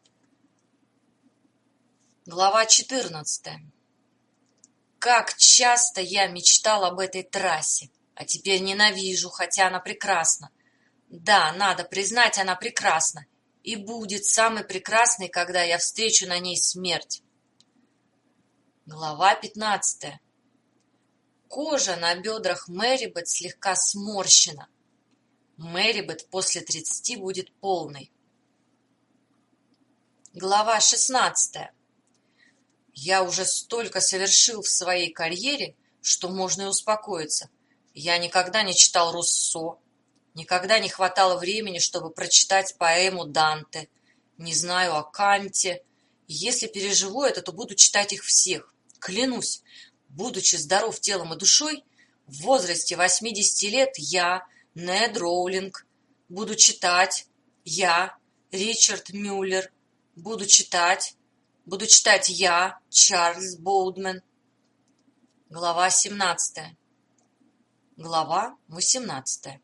Speaker 1: Глава четырнадцатая. Как часто я мечтал об этой трассе, а теперь ненавижу, хотя она прекрасна. Да, надо признать, она прекрасна, и будет самой прекрасной, когда я встречу на ней смерть. Глава пятнадцатая. Кожа на бедрах Мэрибет слегка сморщена. Мэрибет после тридцати будет полной. Глава шестнадцатая. Я уже столько совершил в своей карьере, что можно и успокоиться. Я никогда не читал Руссо, никогда не хватало времени, чтобы прочитать поэму Данте, не знаю о Канте. Если переживу это, то буду читать их всех. Клянусь, будучи здоров телом и душой, в возрасте восьмидесяти лет я, Нед Роулинг, буду читать, я, Ричард Мюллер, буду читать, буду читать я, Чарльз Боудман. Глава семнадцатая. Глава восемнадцатая.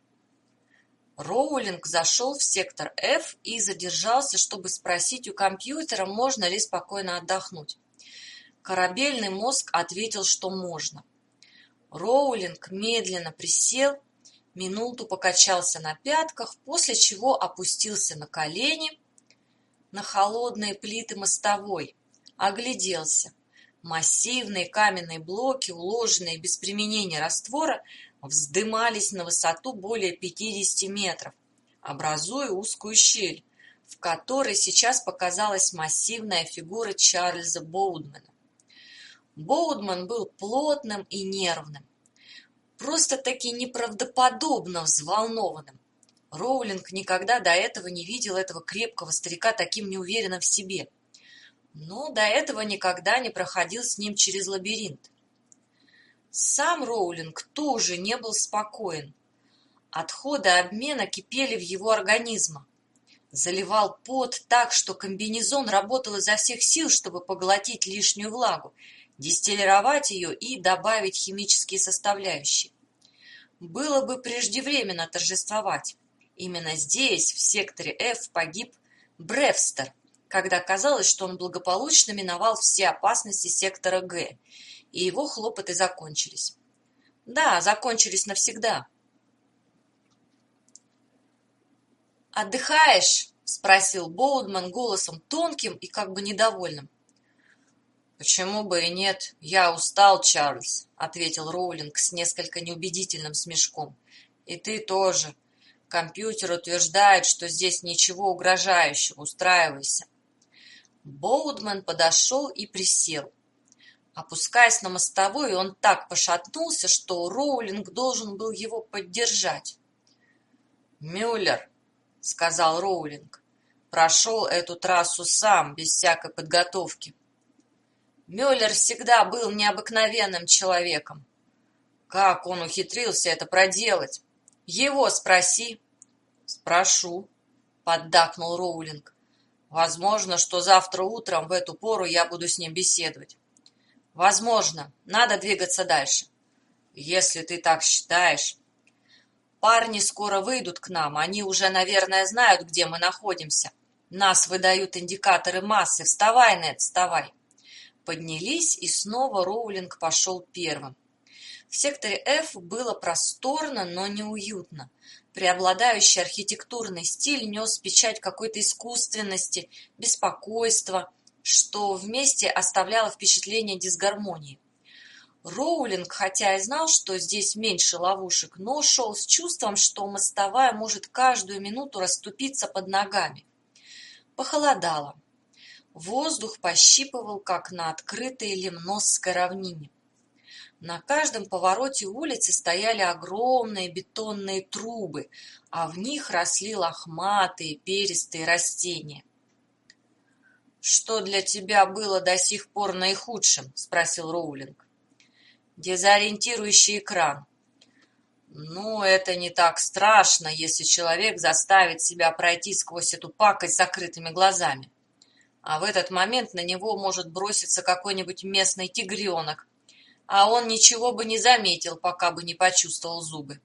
Speaker 1: Роулинг зашел в сектор F и задержался, чтобы спросить у компьютера, можно ли спокойно отдохнуть. Корабельный мозг ответил, что можно. Роулинг медленно присел, минуту покачался на пятках, после чего опустился на колени на холодные плиты мостовой, огляделся. Массивные каменные блоки, уложенные без применения раствора, вздымались на высоту более пятидесяти метров, образуя узкую щель, в которой сейчас показалась массивная фигура Чарльза Боудмана. Боудман был плотным и нервным, просто-таки неправдоподобно взволнованным. Роулинг никогда до этого не видел этого крепкого старика таким неуверенным в себе, но до этого никогда не проходил с ним через лабиринт. Сам Роулинг тоже не был спокоен. Отходы обмена кипели в его организме. Заливал пот так, что комбинезон работал изо всех сил, чтобы поглотить лишнюю влагу, дистиллировать ее и добавить химические составляющие. Было бы преждевременно торжествовать. Именно здесь, в секторе F, погиб Бревстер, когда казалось, что он благополучно миновал все опасности сектора Г, и его хлопоты закончились. Да, закончились навсегда. «Отдыхаешь?» – спросил Боудман голосом тонким и как бы недовольным. «Почему бы и нет? Я устал, Чарльз», – ответил Роулинг с несколько неубедительным смешком. «И ты тоже. Компьютер утверждает, что здесь ничего угрожающего. Устраивайся». Боудман подошел и присел. Опускаясь на мостовую, он так пошатнулся, что Роулинг должен был его поддержать. «Мюллер», — сказал Роулинг, — «прошел эту трассу сам, без всякой подготовки». Мюллер всегда был необыкновенным человеком. Как он ухитрился это проделать? Его спроси. Спрошу, поддакнул Роулинг. Возможно, что завтра утром в эту пору я буду с ним беседовать. Возможно, надо двигаться дальше. Если ты так считаешь. Парни скоро выйдут к нам, они уже, наверное, знают, где мы находимся. Нас выдают индикаторы массы. Вставай, Нед, вставай. Поднялись, и снова Роулинг пошел первым. В секторе F было просторно, но неуютно. Преобладающий архитектурный стиль нес печать какой-то искусственности, беспокойства, что вместе оставляло впечатление дисгармонии. Роулинг, хотя и знал, что здесь меньше ловушек, но шел с чувством, что мостовая может каждую минуту расступиться под ногами. Похолодало. Воздух пощипывал, как на открытой Лемносской равнине. На каждом повороте улицы стояли огромные бетонные трубы, а в них росли лохматые перистые растения. «Что для тебя было до сих пор наихудшим?» – спросил Роулинг. «Дезориентирующий экран». «Ну, это не так страшно, если человек заставит себя пройти сквозь эту пакость с закрытыми глазами. А в этот момент на него может броситься какой-нибудь местный тигренок, а он ничего бы не заметил, пока бы не почувствовал зубы».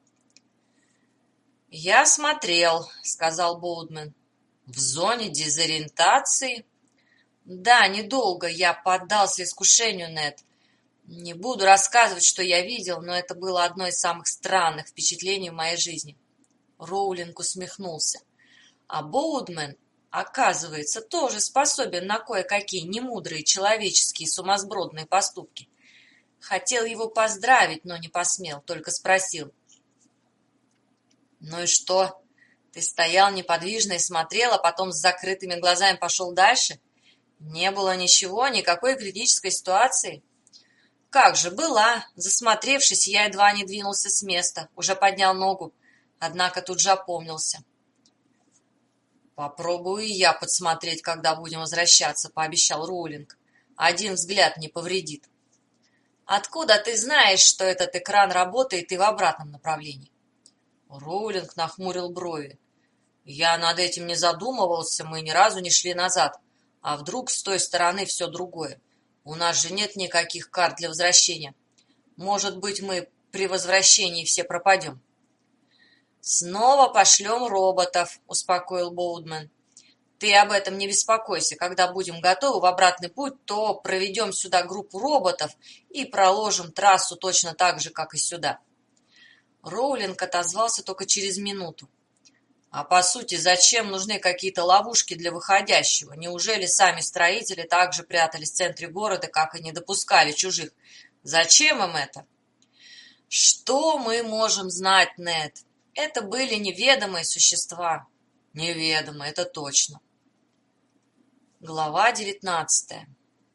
Speaker 1: «Я смотрел», — сказал Боудман. «В зоне дезориентации?» «Да, недолго. Я поддался искушению, Нед. Не буду рассказывать, что я видел, но это было одно из самых странных впечатлений в моей жизни». Роулинг усмехнулся. А Боудман, оказывается, тоже способен на кое-какие немудрые человеческие сумасбродные поступки. Хотел его поздравить, но не посмел, только спросил. «Ну и что? Ты стоял неподвижно и смотрел, а потом с закрытыми глазами пошел дальше? Не было ничего, никакой критической ситуации. Как же, была. Засмотревшись, я едва не двинулся с места, уже поднял ногу, однако тут же опомнился. «Попробую и я подсмотреть, когда будем возвращаться», — пообещал Роулинг. «Один взгляд не повредит». «Откуда ты знаешь, что этот экран работает и в обратном направлении?» Роулинг нахмурил брови. «Я над этим не задумывался, мы ни разу не шли назад. А вдруг с той стороны все другое? У нас же нет никаких карт для возвращения. Может быть, мы при возвращении все пропадем?» «Снова пошлем роботов», — успокоил Боудмен. «Ты об этом не беспокойся. Когда будем готовы в обратный путь, то проведем сюда группу роботов и проложим трассу точно так же, как и сюда». Роулинг отозвался только через минуту. «А по сути, зачем нужны какие-то ловушки для выходящего? Неужели сами строители также прятались в центре города, как и не допускали чужих? Зачем им это?» «Что мы можем знать, Нед? Это были неведомые существа». «Неведомые, это точно». Глава девятнадцатая.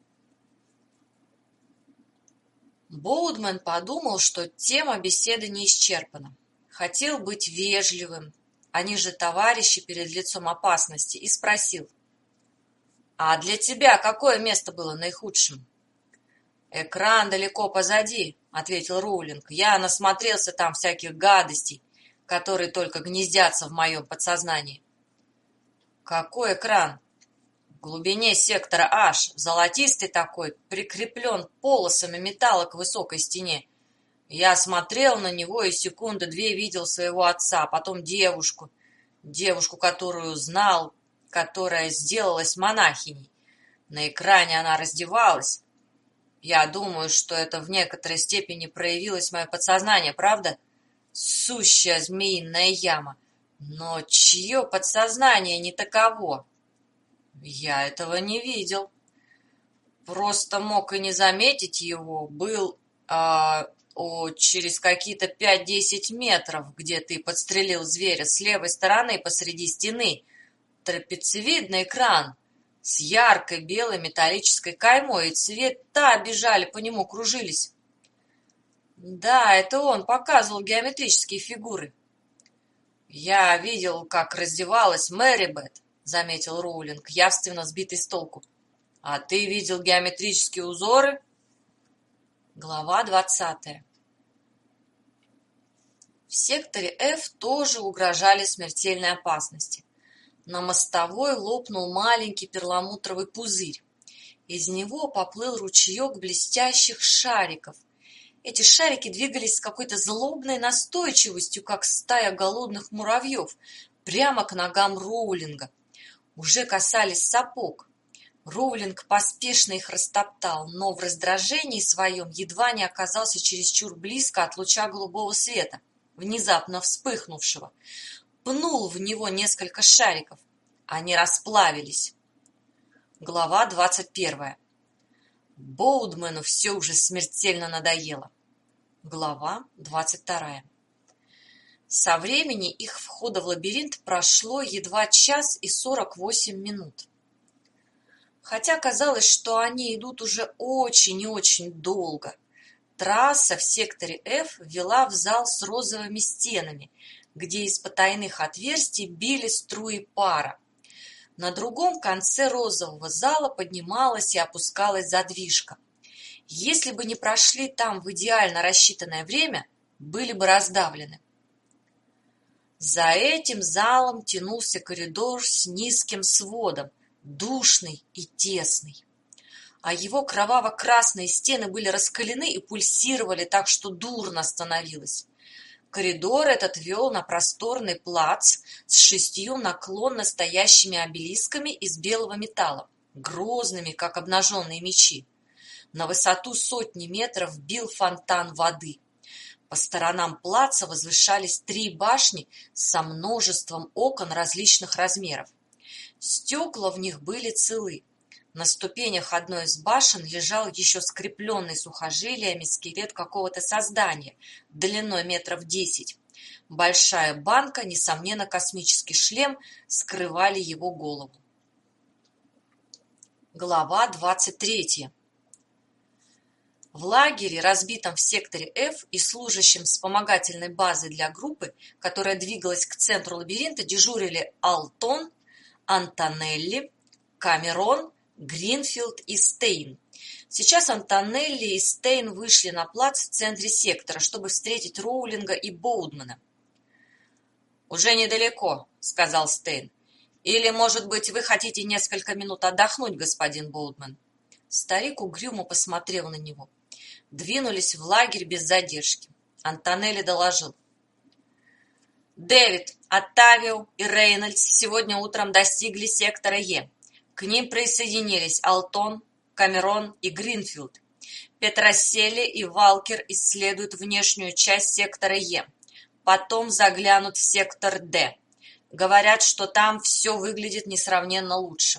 Speaker 1: Боудмен подумал, что тема беседы не исчерпана. Хотел быть вежливым, они же товарищи перед лицом опасности, и спросил: «А для тебя какое место было наихудшим?» «Экран далеко позади», — ответил Роулинг. «Я насмотрелся там всяких гадостей, которые только гнездятся в моем подсознании». «Какой экран?» «В глубине сектора H, золотистый такой, прикреплен полосами металла к высокой стене. Я смотрел на него и секунды две видел своего отца, потом девушку, девушку, которую знал, которая сделалась монахиней. На экране она раздевалась. Я думаю, что это в некоторой степени проявилось мое подсознание, правда? Сущая змеиная яма. Но чье подсознание не таково? Я этого не видел. Просто мог и не заметить его. Был а, о, через какие-то пять-десять метров, где ты подстрелил зверя с левой стороны посреди стены. Трапециевидный экран с яркой белой металлической каймой, и цвета бежали по нему, кружились. Да, это он показывал геометрические фигуры. Я видел, как раздевалась Мэрибет, заметил Роулинг, явственно сбитый с толку. А ты видел геометрические узоры? Глава двадцатая. В секторе F тоже угрожали смертельные опасности. На мостовой лопнул маленький перламутровый пузырь. Из него поплыл ручеек блестящих шариков. Эти шарики двигались с какой-то злобной настойчивостью, как стая голодных муравьев, прямо к ногам Роулинга. Уже касались сапог. Роулинг поспешно их растоптал, но в раздражении своем едва не оказался чересчур близко от луча голубого света, внезапно вспыхнувшего. Пнул в него несколько шариков. Они расплавились. Глава двадцать первая. Боудмену все уже смертельно надоело. Глава двадцать вторая. Со времени их входа в лабиринт прошло едва час и сорок восемь минут. Хотя казалось, что они идут уже очень и очень долго. Трасса в секторе F вела в зал с розовыми стенами, где из потайных отверстий били струи пара. На другом конце розового зала поднималась и опускалась задвижка. Если бы не прошли там в идеально рассчитанное время, были бы раздавлены. За этим залом тянулся коридор с низким сводом, душный и тесный. А его кроваво-красные стены были раскалены и пульсировали так, что дурно становилось. Коридор этот вел на просторный плац с шестью наклонно стоящими обелисками из белого металла, грозными, как обнаженные мечи. На высоту сотни метров бил фонтан воды. По сторонам плаца возвышались три башни со множеством окон различных размеров. Стекла в них были целы. На ступенях одной из башен лежал еще скрепленный сухожилиями скелет какого-то создания длиной метров десять. Большая банка, несомненно, космический шлем, скрывали его голову. Глава двадцать третья. В лагере, разбитом в секторе F и служащем вспомогательной базой для группы, которая двигалась к центру лабиринта, дежурили Алтон, Антонелли, Камерон, Гринфилд и Стейн. Сейчас Антонелли и Стейн вышли на плац в центре сектора, чтобы встретить Роулинга и Боудмана. «Уже недалеко», — сказал Стейн. «Или, может быть, вы хотите несколько минут отдохнуть, господин Боудман?» Старик угрюмо посмотрел на него. Двинулись в лагерь без задержки. Антонелли доложил. «Дэвид, Оттавио и Рейнольдс сегодня утром достигли сектора Е. К ним присоединились Алтон, Камерон и Гринфилд. Петросселли и Валкер исследуют внешнюю часть сектора Е. Потом заглянут в сектор Д. Говорят, что там все выглядит несравненно лучше.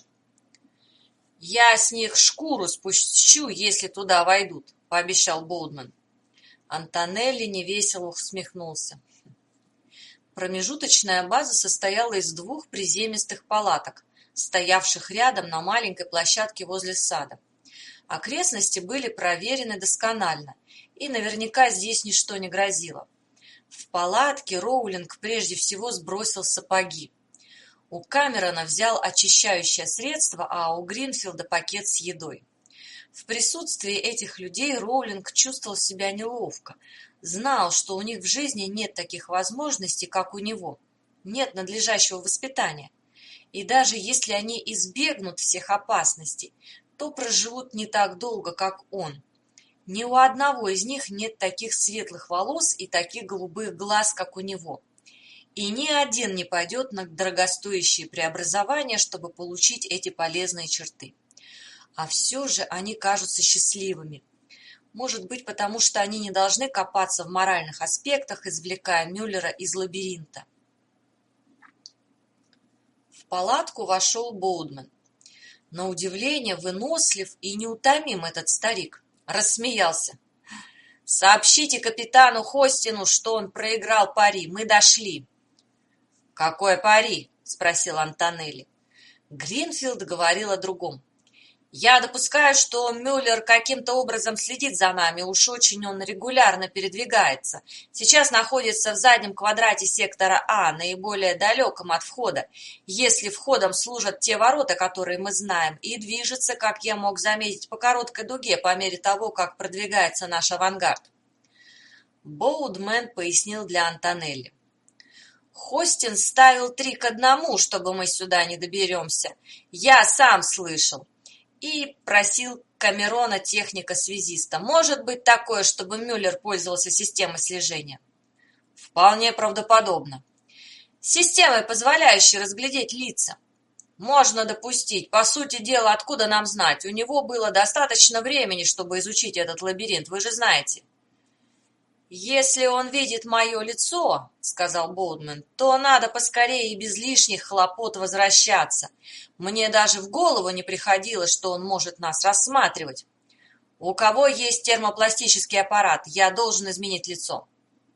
Speaker 1: «Я с них шкуру спущу, если туда войдут», — пообещал Боудман. Антонелли невесело усмехнулся. Промежуточная база состояла из двух приземистых палаток, стоявших рядом на маленькой площадке возле сада. Окрестности были проверены досконально, и наверняка здесь ничто не грозило. В палатке Роулинг прежде всего сбросил сапоги. У Камерона взял очищающее средство, а у Гринфилда пакет с едой. В присутствии этих людей Роулинг чувствовал себя неловко, знал, что у них в жизни нет таких возможностей, как у него, нет надлежащего воспитания. И даже если они избегнут всех опасностей, то проживут не так долго, как он. Ни у одного из них нет таких светлых волос и таких голубых глаз, как у него. И ни один не пойдет на дорогостоящие преобразования, чтобы получить эти полезные черты. А все же они кажутся счастливыми. Может быть, потому что они не должны копаться в моральных аспектах, извлекая Мюллера из лабиринта. В палатку вошел Боудман. На удивление вынослив и неутомим этот старик. Рассмеялся. «Сообщите капитану Хостину, что он проиграл пари. Мы дошли». «Какое пари?» — спросил Антонелли. Гринфилд говорил о другом. «Я допускаю, что Мюллер каким-то образом следит за нами, уж очень он регулярно передвигается. Сейчас находится в заднем квадрате сектора А, наиболее далеком от входа, если входом служат те ворота, которые мы знаем, и движется, как я мог заметить, по короткой дуге по мере того, как продвигается наш авангард». Боудман пояснил для Антонелли. «Хостин ставил три к одному, чтобы мы сюда не доберемся. Я сам слышал. И просил Камерона, техника-связиста. Может быть такое, чтобы Мюллер пользовался системой слежения? Вполне правдоподобно. Системой, позволяющей разглядеть лица. Можно допустить. По сути дела, откуда нам знать? У него было достаточно времени, чтобы изучить этот лабиринт, вы же знаете. «Если он видит мое лицо, — сказал Боудман, — то надо поскорее и без лишних хлопот возвращаться. Мне даже в голову не приходило, что он может нас рассматривать. У кого есть термопластический аппарат, я должен изменить лицо».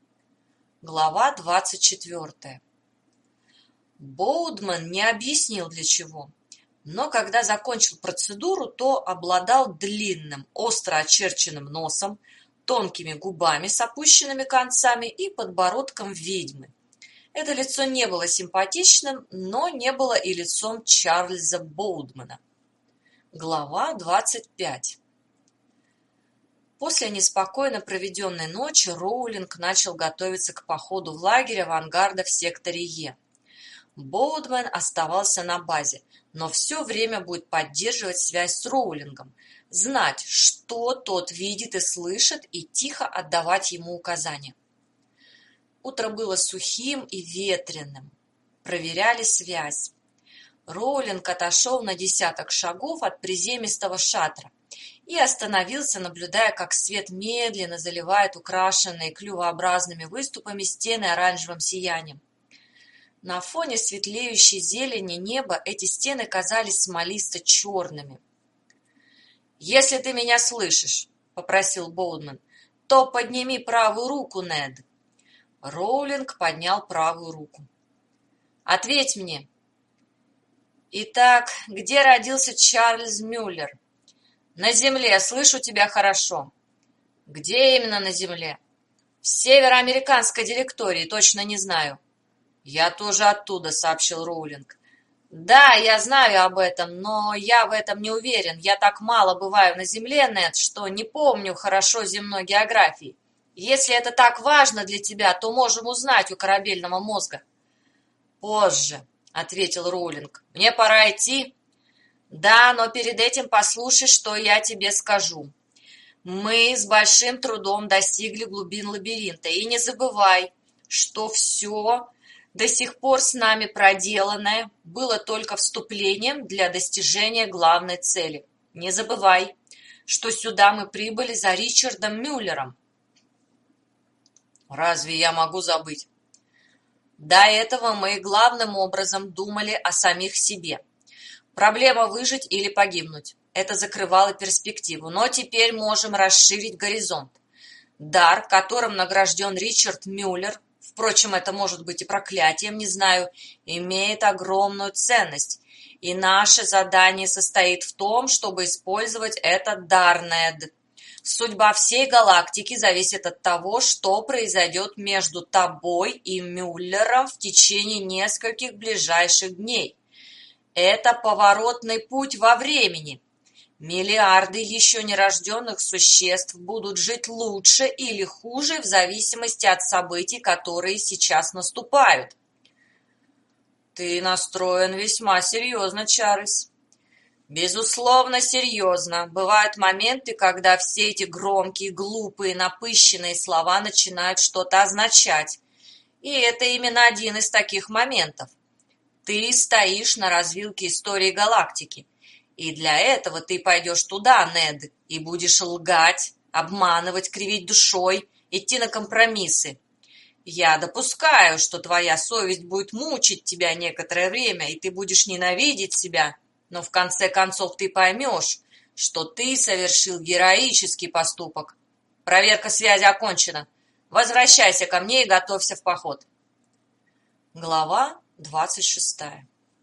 Speaker 1: Глава двадцать четвёртая. Боудман не объяснил для чего, но когда закончил процедуру, то обладал длинным, остро очерченным носом, тонкими губами с опущенными концами и подбородком ведьмы. Это лицо не было симпатичным, но не было и лицом Чарльза Боудмана. Глава двадцать пятая. После неспокойно проведенной ночи Роулинг начал готовиться к походу в лагерь авангарда в секторе Е. Боудман оставался на базе, но все время будет поддерживать связь с Роулингом, знать, что тот видит и слышит, и тихо отдавать ему указания. Утро было сухим и ветреным. Проверяли связь. Роулинг отошел на десяток шагов от приземистого шатра и остановился, наблюдая, как свет медленно заливает украшенные клювообразными выступами стены оранжевым сиянием. На фоне светлеющей зелени неба эти стены казались смолисто-черными. «Если ты меня слышишь, — попросил Боудман, — то подними правую руку, Нед». Роулинг поднял правую руку. «Ответь мне». Итак, где родился Чарльз Мюллер? На Земле, слышу тебя хорошо. Где именно на Земле? В североамериканской директории, точно не знаю. Я тоже оттуда, сообщил Роулинг. Да, я знаю об этом, но я в этом не уверен. Я так мало бываю на Земле, Нед, что не помню хорошо земной географии. Если это так важно для тебя, то можем узнать у корабельного мозга. Позже, ответил Роулинг. Мне пора идти. Да, но перед этим послушай, что я тебе скажу. Мы с большим трудом достигли глубин лабиринта. И не забывай, что все до сих пор с нами проделанное было только вступлением для достижения главной цели. Не забывай, что сюда мы прибыли за Ричардом Мюллером. Разве я могу забыть? До этого мы главным образом думали о самих себе. Проблема выжить или погибнуть. Это закрывало перспективу, но теперь можем расширить горизонт. Дар, которым награжден Ричард Мюллер, впрочем, это может быть и проклятием, не знаю, имеет огромную ценность. И наше задание состоит в том, чтобы использовать этот дар, Нед. Судьба всей галактики зависит от того, что произойдет между тобой и Мюллером в течение нескольких ближайших дней. Это поворотный путь во времени. Миллиарды еще нерожденных существ будут жить лучше или хуже в зависимости от событий, которые сейчас наступают. Ты настроен весьма серьезно, Чарльз. Безусловно, серьезно. Бывают моменты, когда все эти громкие, глупые, напыщенные слова начинают что-то означать. И это именно один из таких моментов. Ты стоишь на развилке истории галактики. И для этого ты пойдешь туда, Нед, и будешь лгать, обманывать, кривить душой, идти на компромиссы. Я допускаю, что твоя совесть будет мучить тебя некоторое время, и ты будешь ненавидеть себя, но в конце концов ты поймешь, что ты совершил героический поступок. Проверка связи окончена. Возвращайся ко мне и готовься в поход. Глава двадцать шестая.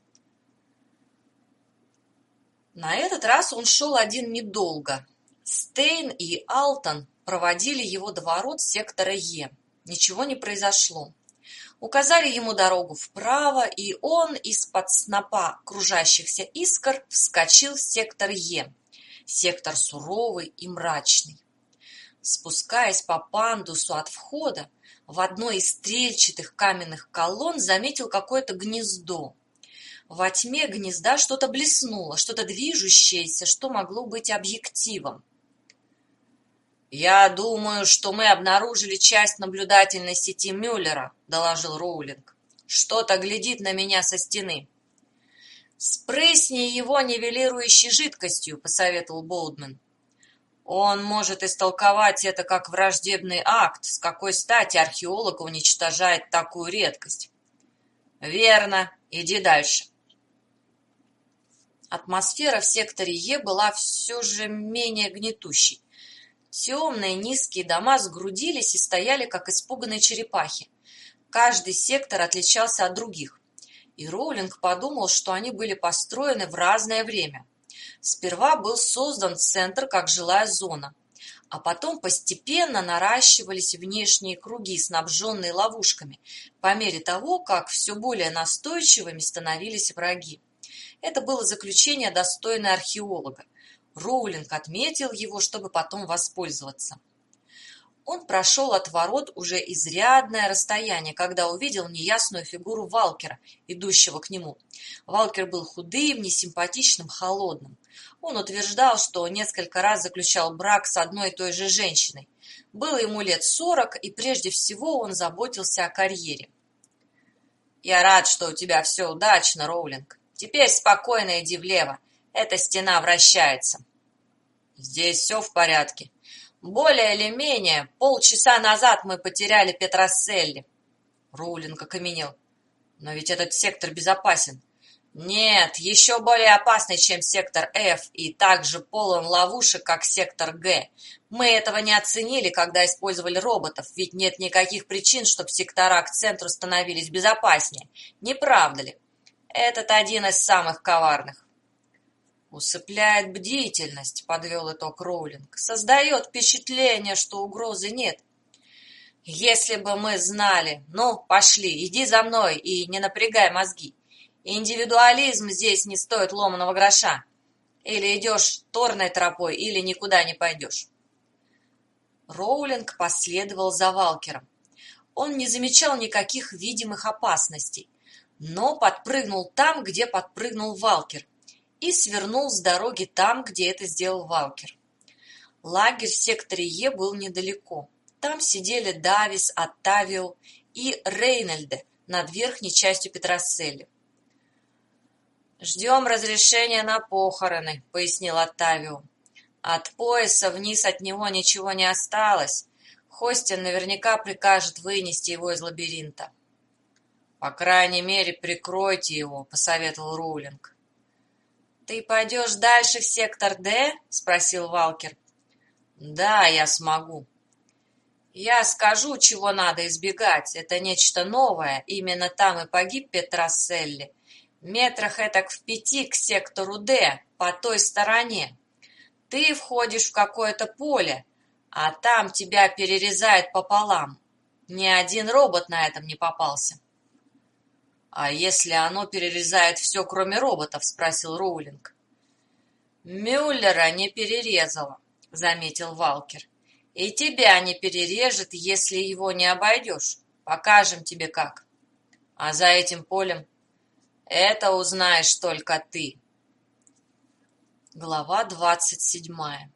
Speaker 1: На этот раз он шел один недолго. Стейн и Алтон проводили его до ворот сектора Е. Ничего не произошло. Указали ему дорогу вправо, и он из-под снопа кружащихся искр вскочил в сектор Е. Сектор суровый и мрачный. Спускаясь по пандусу от входа, в одной из стрельчатых каменных колонн заметил какое-то гнездо. Во тьме гнезда что-то блеснуло, что-то движущееся, что могло быть объективом. «Я думаю, что мы обнаружили часть наблюдательной сети Мюллера», — доложил Роулинг. «Что-то глядит на меня со стены». «Спрысни его нивелирующей жидкостью», — посоветовал Болдман. «Он может истолковать это как враждебный акт, с какой стати археолог уничтожает такую редкость». «Верно. Иди дальше». Атмосфера в секторе Е была все же менее гнетущей. Темные низкие дома сгрудились и стояли, как испуганные черепахи. Каждый сектор отличался от других. И Роулинг подумал, что они были построены в разное время. Сперва был создан центр как жилая зона, а потом постепенно наращивались внешние круги, снабженные ловушками, по мере того, как все более настойчивыми становились враги. Это было заключение, достойное археолога. Роулинг отметил его, чтобы потом воспользоваться. Он прошел от ворот уже изрядное расстояние, когда увидел неясную фигуру Валкера, идущего к нему. Валкер был худым, несимпатичным, холодным. Он утверждал, что несколько раз заключал брак с одной и той же женщиной. Было ему лет сорок, и прежде всего он заботился о карьере. «Я рад, что у тебя все удачно, Роулинг. Теперь спокойно иди влево. Эта стена вращается». «Здесь все в порядке. Более или менее, полчаса назад мы потеряли Петроселли». Роулинг окаменел. «Но ведь этот сектор безопасен». «Нет, еще более опасный, чем сектор F, и также полон ловушек, как сектор Г. Мы этого не оценили, когда использовали роботов, ведь нет никаких причин, чтобы сектора к центру становились безопаснее. Не правда ли? Этот один из самых коварных. Усыпляет бдительность, подвел итог Роулинг. Создает впечатление, что угрозы нет. Если бы мы знали... Ну, пошли, иди за мной и не напрягай мозги. Индивидуализм здесь не стоит ломаного гроша. Или идешь торной тропой, или никуда не пойдешь. Роулинг последовал за Валкером. Он не замечал никаких видимых опасностей, но подпрыгнул там, где подпрыгнул Валкер, и свернул с дороги там, где это сделал Валкер. Лагерь в секторе Е был недалеко. Там сидели Давис, Оттавио и Рейнольде над верхней частью Петросселли. «Ждем разрешения на похороны», — пояснил Оттавио. «От пояса вниз от него ничего не осталось. Хостин наверняка прикажет вынести его из лабиринта». «По крайней мере, прикройте его», — посоветовал Роулинг. «Ты пойдешь дальше в сектор Д?» — спросил Валкер. «Да, я смогу». «Я скажу, чего надо избегать. Это нечто новое. Именно там и погиб Петросселли. Метрах этак в пяти к сектору Д, по той стороне. Ты входишь в какое-то поле, а там тебя перерезает пополам. Ни один робот на этом не попался». «А если оно перерезает все, кроме роботов?» — спросил Роулинг. «Мюллера не перерезало», — заметил Валкер. «И тебя не перережет, если его не обойдешь. Покажем тебе как. А за этим полем это узнаешь только ты». Глава двадцать седьмая.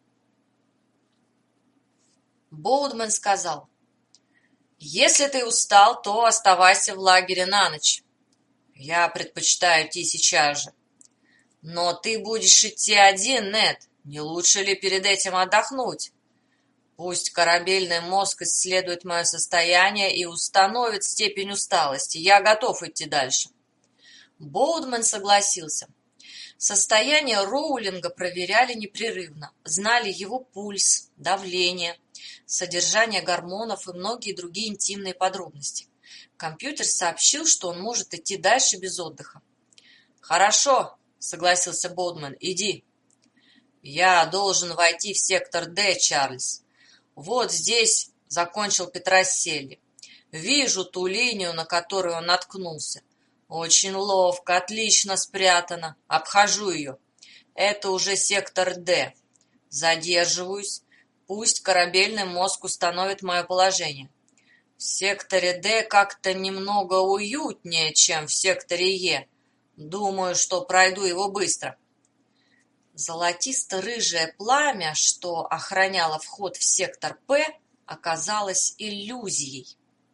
Speaker 1: Боудман сказал: «Если ты устал, то оставайся в лагере на ночь. Я предпочитаю идти сейчас же. Но ты будешь идти один, Нед. Не лучше ли перед этим отдохнуть? Пусть корабельный мозг исследует мое состояние и установит степень усталости. Я готов идти дальше». Боудман согласился. Состояние Роулинга проверяли непрерывно. Знали его пульс, давление, содержание гормонов и многие другие интимные подробности. Компьютер сообщил, что он может идти дальше без отдыха. «Хорошо», — согласился Боудман, — «иди». «Я должен войти в сектор Д, Чарльз. Вот здесь», — закончил Петросселли. «Вижу ту линию, на которую он наткнулся. Очень ловко, отлично спрятано. Обхожу ее. Это уже сектор Д. Задерживаюсь. Пусть корабельный мозг установит мое положение. В секторе Д как-то немного уютнее, чем в секторе Е. Думаю, что пройду его быстро». Золотисто-рыжее пламя, что охраняло вход в сектор П, оказалось иллюзией.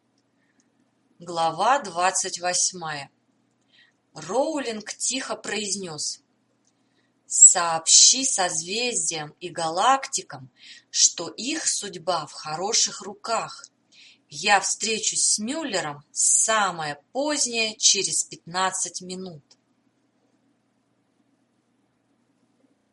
Speaker 1: Глава двадцать восьмая. Роулинг тихо произнес: «Сообщи созвездиям и галактикам, что их судьба в хороших руках. Я встречусь с Мюллером самое позднее через пятнадцать минут».